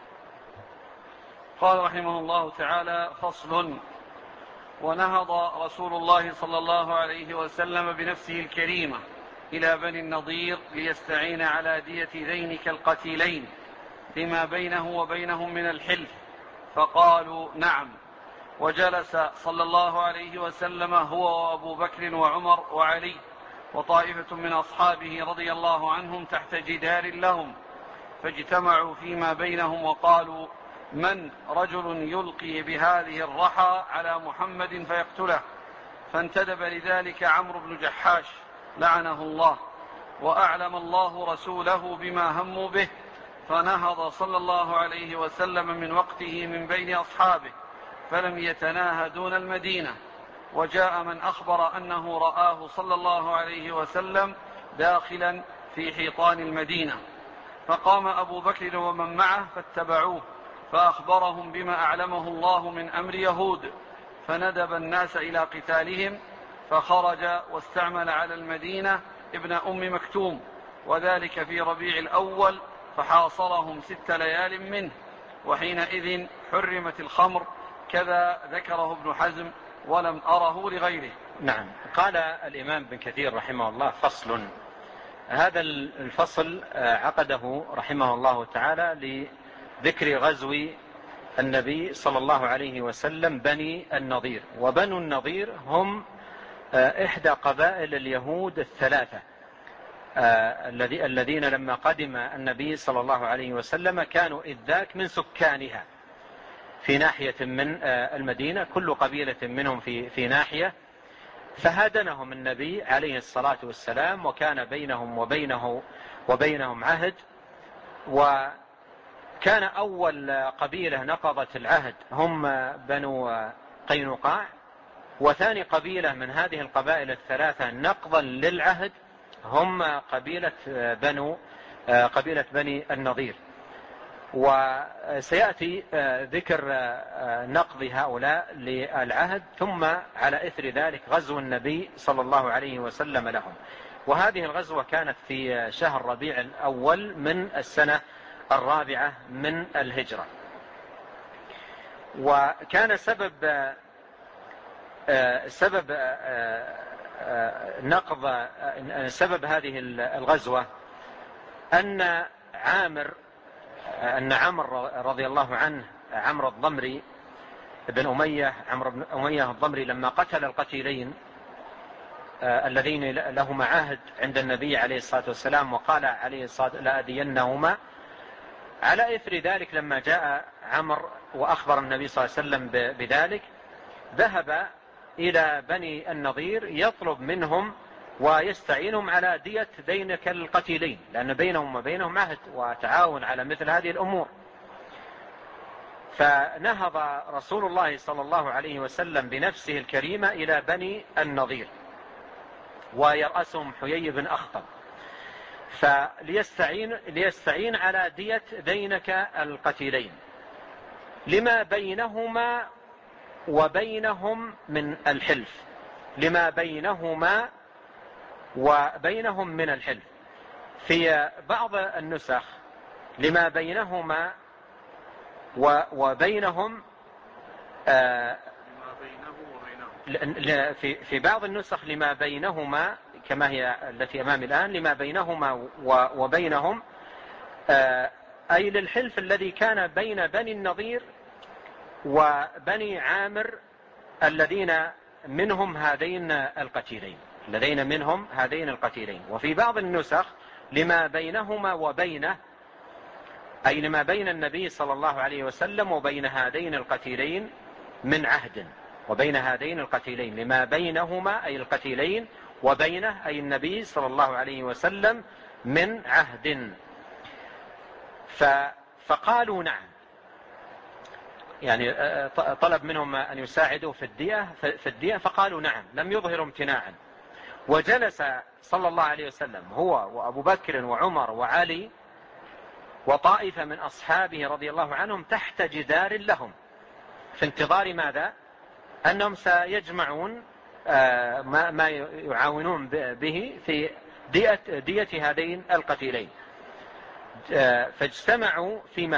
قال رحمه الله تعالى: فصل. ونهض رسول الله صلى الله عليه وسلم بنفسه الكريمة إلى بني النضير ليستعين على دية ذينك القتيلين فيما بينه وبينهم من الحلف، فقالوا نعم. وجلس صلى الله عليه وسلم هو وأبو بكر وعمر وعلي وطائفة من أصحابه رضي الله عنهم تحت جدار لهم، فاجتمعوا فيما بينهم وقالوا: من رجل يلقي بهذه الرحى على محمد فيقتله؟ فانتدب لذلك عمرو بن جحاش لعنه الله، وأعلم الله رسوله بما هموا به، فنهض صلى الله عليه وسلم من وقته من بين أصحابه فلم يتناهى دون المدينة. وجاء من أخبر أنه رآه صلى الله عليه وسلم داخلا في حيطان المدينة، فقام أبو بكر ومن معه فاتبعوه، فأخبرهم بما أعلمه الله من أمر يهود، فندب الناس إلى قتالهم، فخرج واستعمل على المدينة ابن أم مكتوم، وذلك في ربيع الأول، فحاصرهم 6 ليال منه، وحينئذ حرمت الخمر، كذا ذكره ابن حزم ولم أره لغيره. نعم. قال الإمام ابن كثير رحمه الله: فصل. هذا الفصل عقده رحمه الله تعالى لذكر غزو النبي صلى الله عليه وسلم بني النضير. وبنو النضير هم إحدى قبائل اليهود الثلاثة الذين لما قدم النبي صلى الله عليه وسلم كانوا إذ ذاك من سكانها في ناحية من المدينة، كل قبيلة منهم في ناحية. فهادنهم النبي عليه الصلاة والسلام، وكان بينهم وبينهم عهد. وكان أول قبيلة نقضت العهد هم بنو قينقاع، وثاني قبيلة من هذه القبائل الثلاثة نقضا للعهد هم قبيلة بني النضير. وسيأتي ذكر نقض هؤلاء للعهد، ثم على إثر ذلك غزو النبي صلى الله عليه وسلم لهم. وهذه الغزوة كانت في شهر ربيع الأول من السنة 4 من الهجرة. وكان سبب هذه الغزوة أن عمرو رضي الله عنه، عمرو الضمري بن أمية الضمري، لما قتل القتيلين الذين لهما عهد عند النبي عليه الصلاة والسلام وقال عليه الصلاة لأدينهما، على إثر ذلك لما جاء عمرو وأخبر النبي صلى الله عليه وسلم بذلك، ذهب إلى بني النضير يطلب منهم ويستعينهم على دية دينك القتيلين، لأن بينهم وبينهم عهد وتعاون على مثل هذه الأمور. فنهض رسول الله صلى الله عليه وسلم بنفسه الكريمة إلى بني النضير ويرأسهم حيي بن أخطب، ليستعين على دية دينك القتيلين لما بينهما وبينهم من الحلف، لما بينهما وبينهم من الحلف. في بعض النسخ لما بينهما وبينهم، في بعض النسخ لما بينهما كما هي التي أمامي الآن، لما بينهما وبينهم، أي للحلف الذي كان بين بني النضير وبني عامر الذين منهم هذين القتيلين. وفي بعض النسخ لما بينهما وبينه، أي لما بين النبي صلى الله عليه وسلم وبين هذين القتيلين من عهد، وبين هذين القتيلين لما بينهما أي القتيلين وبينه أي النبي صلى الله عليه وسلم من عهد. فقالوا نعم، يعني طلب منهم أن يساعدوا في الدية فقالوا نعم، لم يظهروا امتناعا. وجلس صلى الله عليه وسلم هو وأبو بكر وعمر وعلي وطائفة من أصحابه رضي الله عنهم تحت جدار لهم، في انتظار ماذا؟ أنهم سيجمعون ما يعاونون به في دية هذين القتيلين. فاجتمعوا فيما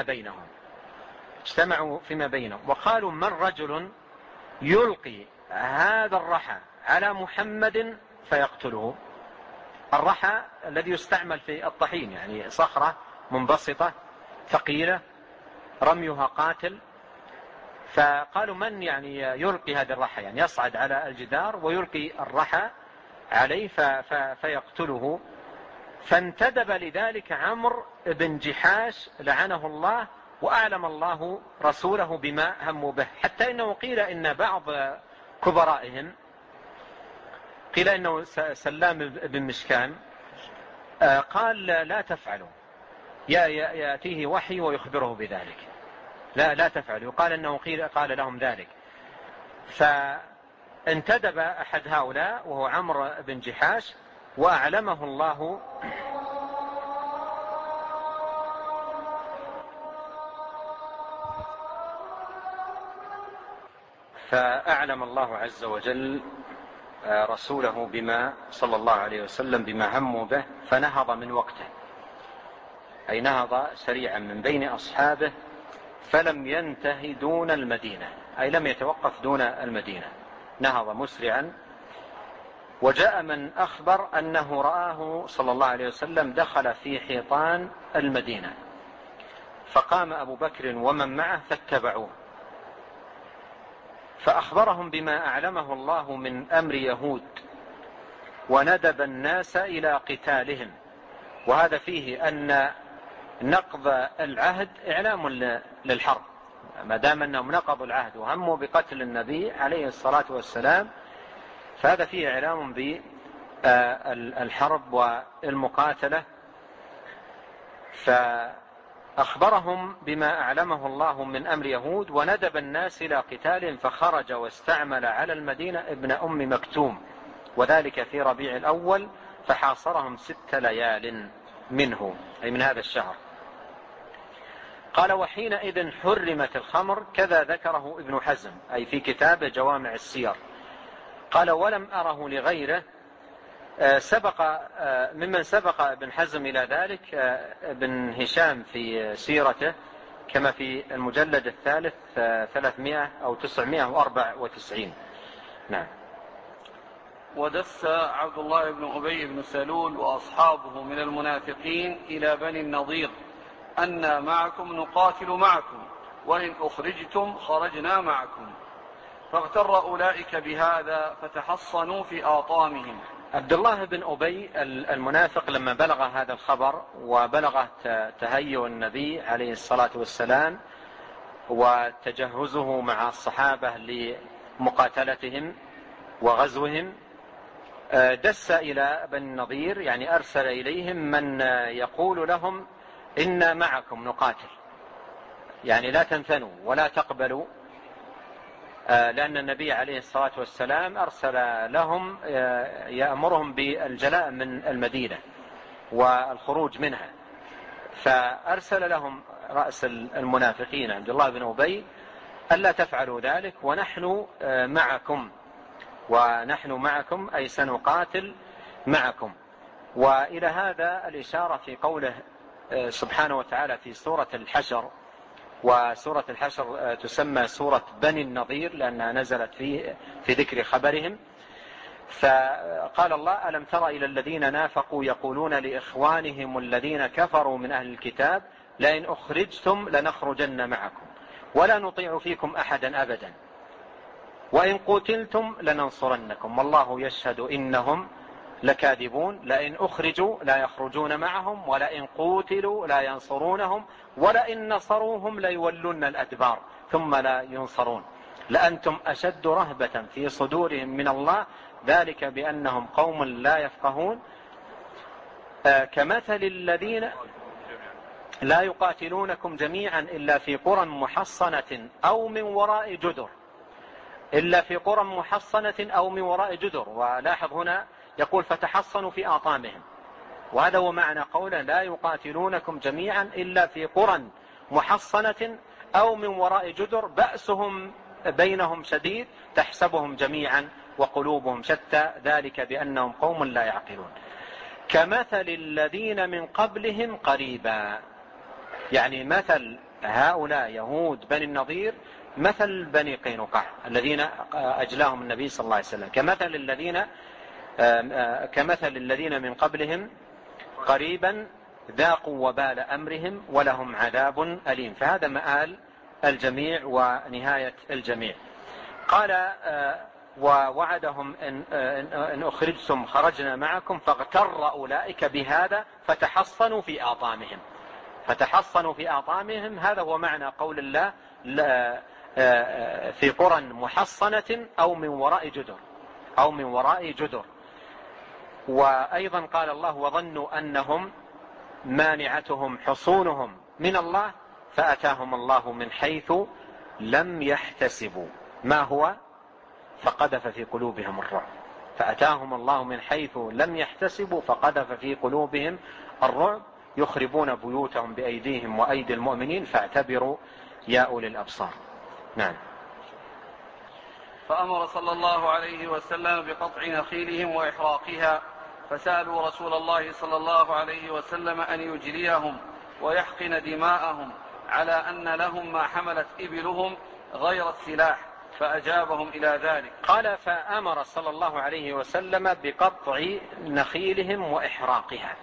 بينهم وقالوا: من رجل يلقي هذا الرحى على محمد فيقتله. الرحى الذي يستعمل في الطحين، يعني صخرة منبسطة ثقيلة رميها قاتل. فقالوا: من يعني يلقي هذا الرحى، يعني يصعد على الجدار ويلقي الرحى عليه فيقتله. فانتدب لذلك عمرو بن جحاش لعنه الله، وأعلم الله رسوله بما هموا به، حتى إنه قيل إن بعض كبرائهم، قيل إنه سلام بن مشكان، قال: لا تفعلوا، يأتيه وحي ويخبره بذلك، لا تفعلوا. يقال أنه قال لهم ذلك. فانتدب أحد هؤلاء وهو عمرو بن جحاش وأعلمه الله فأعلم الله عز وجل رسوله بما صلى الله عليه وسلم بما هموا به، فنهض من وقته، أي نهض سريعا من بين أصحابه، فلم ينتهي دون المدينة، أي لم يتوقف دون المدينة، نهض مسرعا. وجاء من أخبر أنه رآه صلى الله عليه وسلم دخل في حيطان المدينة، فقام أبو بكر ومن معه فاتبعوه، فأخبرهم بما أعلمه الله من أمر يهود، وندب الناس إلى قتالهم. وهذا فيه أن نقض العهد إعلام للحرب، ما دام أنهم نقضوا العهد وهموا بقتل النبي عليه الصلاة والسلام، فهذا فيه إعلام بالحرب والمقاتلة. أخبرهم بما أعلمه الله من أمر يهود وندب الناس إلى قتال، فخرج واستعمل على المدينة ابن أم مكتوم، وذلك في ربيع الأول، فحاصرهم 6 ليال منه، أي من هذا الشهر. قال: وحينئذ حرمت الخمر، كذا ذكره ابن حزم، أي في كتاب جوامع السير. قال: ولم أره لغيره. ممن سبق ابن حزم إلى ذلك ابن هشام في سيرته، كما في المجلد الثالث 300 أو 994. نعم. ودس عبد الله بن أبي بن سلول وأصحابه من المنافقين إلى بني النضير أن معكم نقاتل معكم، وإن أخرجتم خرجنا معكم، فاغتر أولئك بهذا فتحصنوا في آطامهم. عبد الله بن أبي المنافق لما بلغ هذا الخبر وبلغ تهيؤ النبي عليه الصلاة والسلام وتجهزه مع الصحابة لمقاتلتهم وغزوهم، دس إلى بني النضير، يعني أرسل إليهم من يقول لهم: إنا معكم نقاتل، يعني لا تنثنوا ولا تقبلوا، لأن النبي عليه الصلاة والسلام أرسل لهم يأمرهم بالجلاء من المدينة والخروج منها، فأرسل لهم رأس المنافقين عبد الله بن أبي ألا تفعلوا ذلك، ونحن معكم أي سنقاتل معكم. وإلى هذا الإشارة في قوله سبحانه وتعالى في سورة الحشر، وسورة الحشر تسمى سورة بني النضير لأنها نزلت في ذكر خبرهم. فقال الله: ألم تر إلى الذين نافقوا يقولون لإخوانهم الذين كفروا من أهل الكتاب لئن أخرجتم لنخرجن معكم ولا نطيع فيكم أحدا أبدا وإن قتلتم لننصرنكم والله يشهد إنهم لكاذبون لئن أخرجوا لا يخرجون معهم ولئن قتلوا لا ينصرونهم ولئن نصروهم ليولون الأدبار ثم لا ينصرون لأنتم أشد رهبة في صدورهم من الله ذلك بأنهم قوم لا يفقهون كمثل الذين لا يقاتلونكم جميعا إلا في قرى محصنة أو من وراء جدر، إلا في قرى محصنة أو من وراء جدر. ولاحظ هنا يقول فتحصنوا في آطامهم، وهذا هو معنى قوله لا يقاتلونكم جميعا إلا في قرى محصنة أو من وراء جدر بأسهم بينهم شديد تحسبهم جميعا وقلوبهم شتى ذلك بأنهم قوم لا يعقلون. كمثل الذين من قبلهم قريبا، يعني مثل هؤلاء يهود بني النضير مثل بني قينقاع الذين أجلاهم النبي صلى الله عليه وسلم، كمثل الذين من قبلهم قريبا ذاقوا وبال أمرهم ولهم عذاب أليم. فهذا مآل الجميع ونهاية الجميع. قال ووعدهم إن أخرجتم خرجنا معكم فاغتر أولئك بهذا فتحصنوا في آطامهم. هذا هو معنى قول الله في قرى محصنة أو من وراء جدر. وأيضا قال الله وظنوا أنهم مانعتهم حصونهم من الله فأتاهم الله من حيث لم يحتسبوا ما هو فقذف في قلوبهم الرعب. فأتاهم الله من حيث لم يحتسبوا فقذف في قلوبهم الرعب يخربون بيوتهم بأيديهم وأيدي المؤمنين فاعتبروا يا أولي الأبصار. نعم. فأمر صلى الله عليه وسلم بقطع نخيلهم وإحراقها، فسألوا رسول الله صلى الله عليه وسلم أن يجليهم ويحقن دماءهم على أن لهم ما حملت إبلهم غير السلاح، فأجابهم إلى ذلك. قال فأمر صلى الله عليه وسلم بقطع نخيلهم وإحراقها،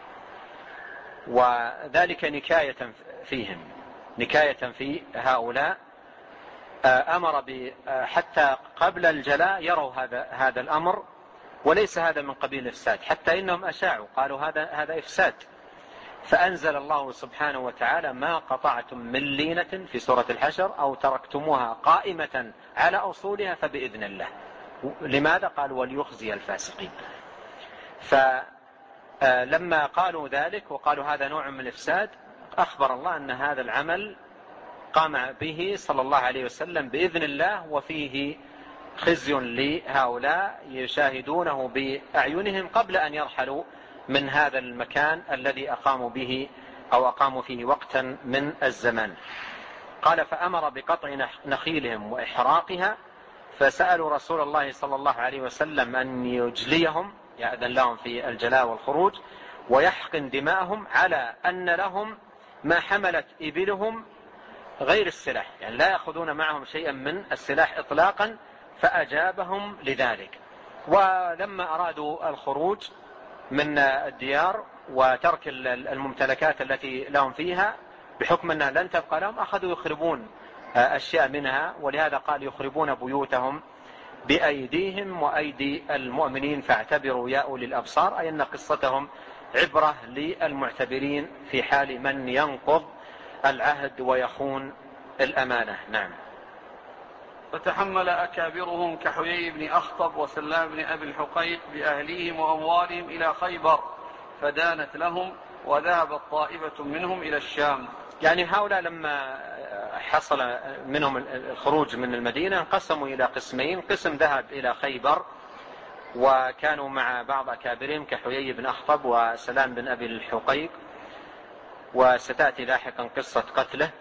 وذلك نكاية فيهم، نكاية في هؤلاء. أمر حتى قبل الجلاء يروا هذا الأمر، وليس هذا من قبيل الإفساد، حتى إنهم أشاعوا قالوا هذا إفساد. فأنزل الله سبحانه وتعالى ما قطعتم من لينة في سورة الحشر أو تركتموها قائمة على أصولها فبإذن الله. لماذا؟ قال وليخزي الفاسقين. فلما قالوا ذلك وقالوا هذا نوع من الإفساد أخبر الله أن هذا العمل قام به صلى الله عليه وسلم بإذن الله، وفيه خزي لهؤلاء يشاهدونه بأعينهم قبل أن يرحلوا من هذا المكان الذي أقاموا به أو أقاموا فيه وقتا من الزمان. قال: فأمر بقطع نخيلهم وإحراقها، فسألوا رسول الله صلى الله عليه وسلم أن يجليهم، يأذن لهم في الجلاء والخروج، ويحقن دماءهم، على أن لهم ما حملت إبلهم غير السلاح، يعني لا يأخذون معهم شيئا من السلاح إطلاقا، فأجابهم لذلك. ولما أرادوا الخروج من الديار وترك الممتلكات التي لهم فيها بحكم أنها لن تبقى لهم، أخذوا يخربون أشياء منها، ولهذا قال: يخربون بيوتهم بأيديهم وأيدي المؤمنين فاعتبروا يا أولي الأبصار، أي أن قصتهم عبرة للمعتبرين في حال من ينقض العهد ويخون الأمانة. نعم. فتحمل أكابرهم كحيي بن أخطب وسلام بن أبي الحقيق بأهليهم وأموالهم إلى خيبر فدانت لهم، وذهبت طائفة منهم إلى الشام. يعني هؤلاء لما حصل منهم الخروج من المدينة قسموا إلى قسمين: قسم ذهب إلى خيبر وكانوا مع بعض أكابرهم كحيي بن أخطب وسلام بن أبي الحقيق، وستأتي لاحقا قصة قتله،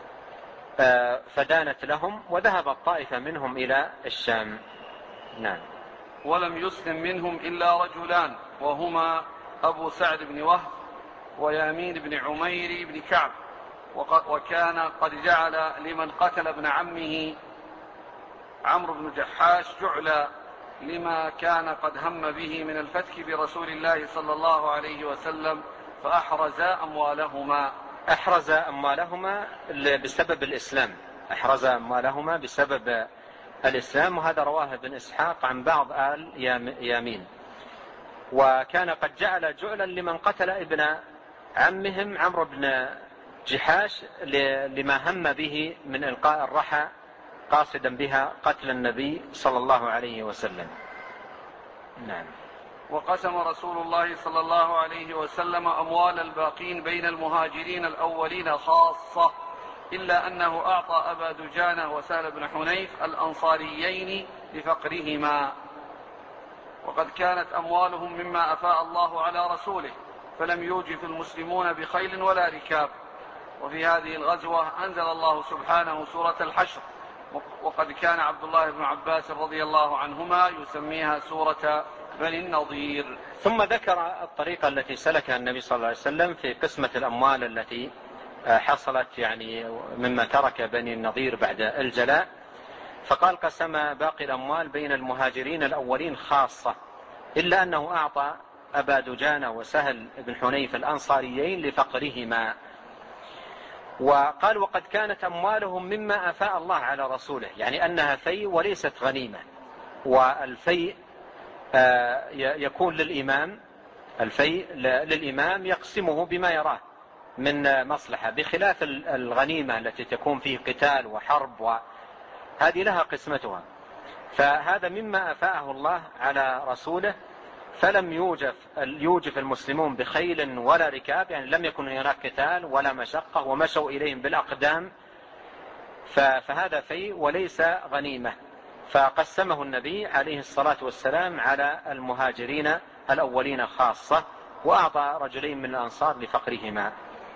فدانت لهم، وذهبت طائفة منهم إلى الشام. نعم. ولم يسلم منهم إلا رجلان، وهما أبو سعد بن وهب ويامين بن عمير بن كعب، وكان قد جعل لمن قتل ابن عمه عمرو بن جحاش جعلا لما كان قد هم به من الفتك برسول الله صلى الله عليه وسلم، فأحرز أموالهما. أحرز أموالهما بسبب الإسلام، أحرز أموالهما بسبب الإسلام، وهذا رواه ابن إسحاق عن بعض آل يامين. وكان قد جعل جعلا لمن قتل ابن عمهم عمرو بن جحاش لما هم به من إلقاء الرحى قاصدا بها قتل النبي صلى الله عليه وسلم. نعم. وقسم رسول الله صلى الله عليه وسلم أموال الباقين بين المهاجرين الأولين خاصة، إلا أنه أعطى أبا دجانة وسهل بن حنيف الأنصاريين لفقرهما، وقد كانت أموالهم مما أفاء الله على رسوله، فلم يوجف المسلمون بخيل ولا ركاب. وفي هذه الغزوة أنزل الله سبحانه سورة الحشر، وقد كان عبد الله بن عباس رضي الله عنهما يسميها سورة بني النضير. ثم ذكر الطريقة التي سلكها النبي صلى الله عليه وسلم في قسمة الأموال التي حصلت يعني مما ترك بني النضير بعد الجلاء، فقال: قسم باقي الأموال بين المهاجرين الأولين خاصة، إلا أنه أعطى أبا دجانة وسهل بن حنيف الأنصاريين لفقرهما. وقال: وقد كانت أموالهم مما أفاء الله على رسوله، يعني أنها فيء وليست غنيمة، والفيء يكون للإمام، الفيء للإمام يقسمه بما يراه من مصلحة، بخلاف الغنيمة التي تكون فيه قتال وحرب، وهذه لها قسمتها. فهذا مما أفاءه الله على رسوله، فلم يوجف المسلمون بخيل ولا ركاب، يعني لم يكن هناك قتال ولا مشقة، ومشوا إليهم بالأقدام، فهذا فيء وليس غنيمة. فقسمه النبي عليه الصلاة والسلام على المهاجرين الأولين خاصة، وأعطى رجلين من الأنصار لفقرهما.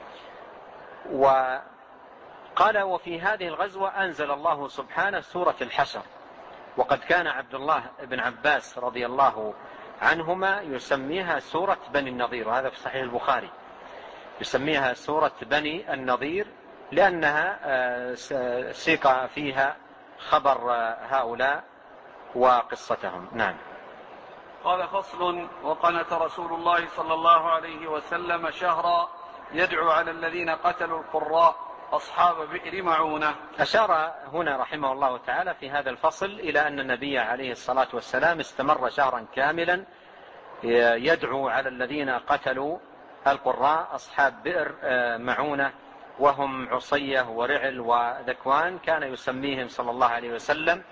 وقال: وفي هذه الغزوة أنزل الله سبحانه سورة الحشر، وقد كان عبد الله بن عباس رضي الله عنهما يسميها سورة بني النضير، وهذا في صحيح البخاري، يسميها سورة بني النضير لأنها سيق فيها خبر هؤلاء وقصتهم. نعم. قال: فصل. وقنت رسول الله صلى الله عليه وسلم شهرا يدعو على الذين قتلوا القراء أصحاب بئر معونة. أشار هنا رحمه الله تعالى في هذا الفصل إلى أن النبي عليه الصلاة والسلام استمر شهرا كاملا يدعو على الذين قتلوا القراء أصحاب بئر معونة، وهم عصية ورعل وذكوان، كان يسميهم صلى الله عليه وسلم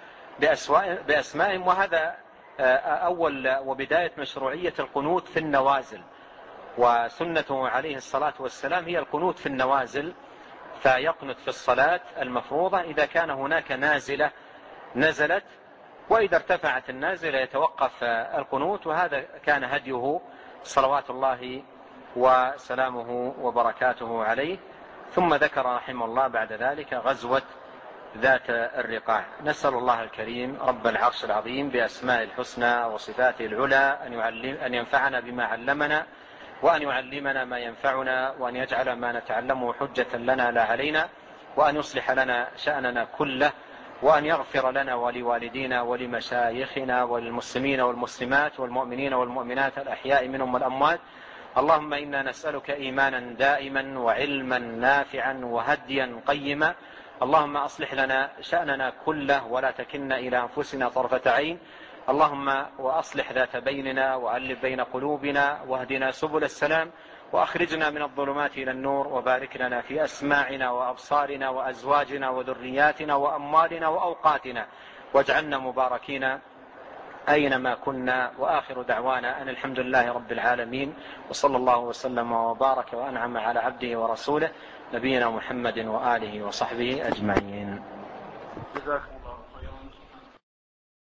بأسمائهم. وهذا أول وبداية مشروعية القنوت في النوازل، وسنته عليه الصلاة والسلام هي القنوت في النوازل، فيقنت في الصلاة المفروضة إذا كان هناك نازلة نزلت، وإذا ارتفعت النازلة يتوقف القنوت. وهذا كان هديه صلوات الله وسلامه وبركاته عليه. ثم ذكر رحمه الله بعد ذلك غزوة ذات الرقاع. نسأل الله الكريم رب العرش العظيم بأسماء الحسنى وصفاته العلى أن ينفعنا بما علمنا، وأن يعلمنا ما ينفعنا، وأن يجعل ما نتعلمه حجة لنا لا علينا، وأن يصلح لنا شأننا كله، وأن يغفر لنا ولوالدينا ولمشايخنا وللمسلمين والمسلمات والمؤمنين والمؤمنات الأحياء منهم والأموات. اللهم إنا نسألك إيمانا دائما وعلما نافعا وهديا قيما. اللهم أصلح لنا شأننا كله ولا تكلنا إلى أنفسنا طرفة عين. اللهم وأصلح ذات بيننا وألف بين قلوبنا واهدنا سبل السلام، وأخرجنا من الظلمات إلى النور، وبارك لنا في أسماعنا وأبصارنا وأزواجنا وذرياتنا وأموالنا وأوقاتنا، واجعلنا مباركين أينما كنا. وآخر دعوانا أن الحمد لله رب العالمين، وصلى الله وسلم وبارك وأنعم على عبده ورسوله نبينا محمد وآله وصحبه أجمعين.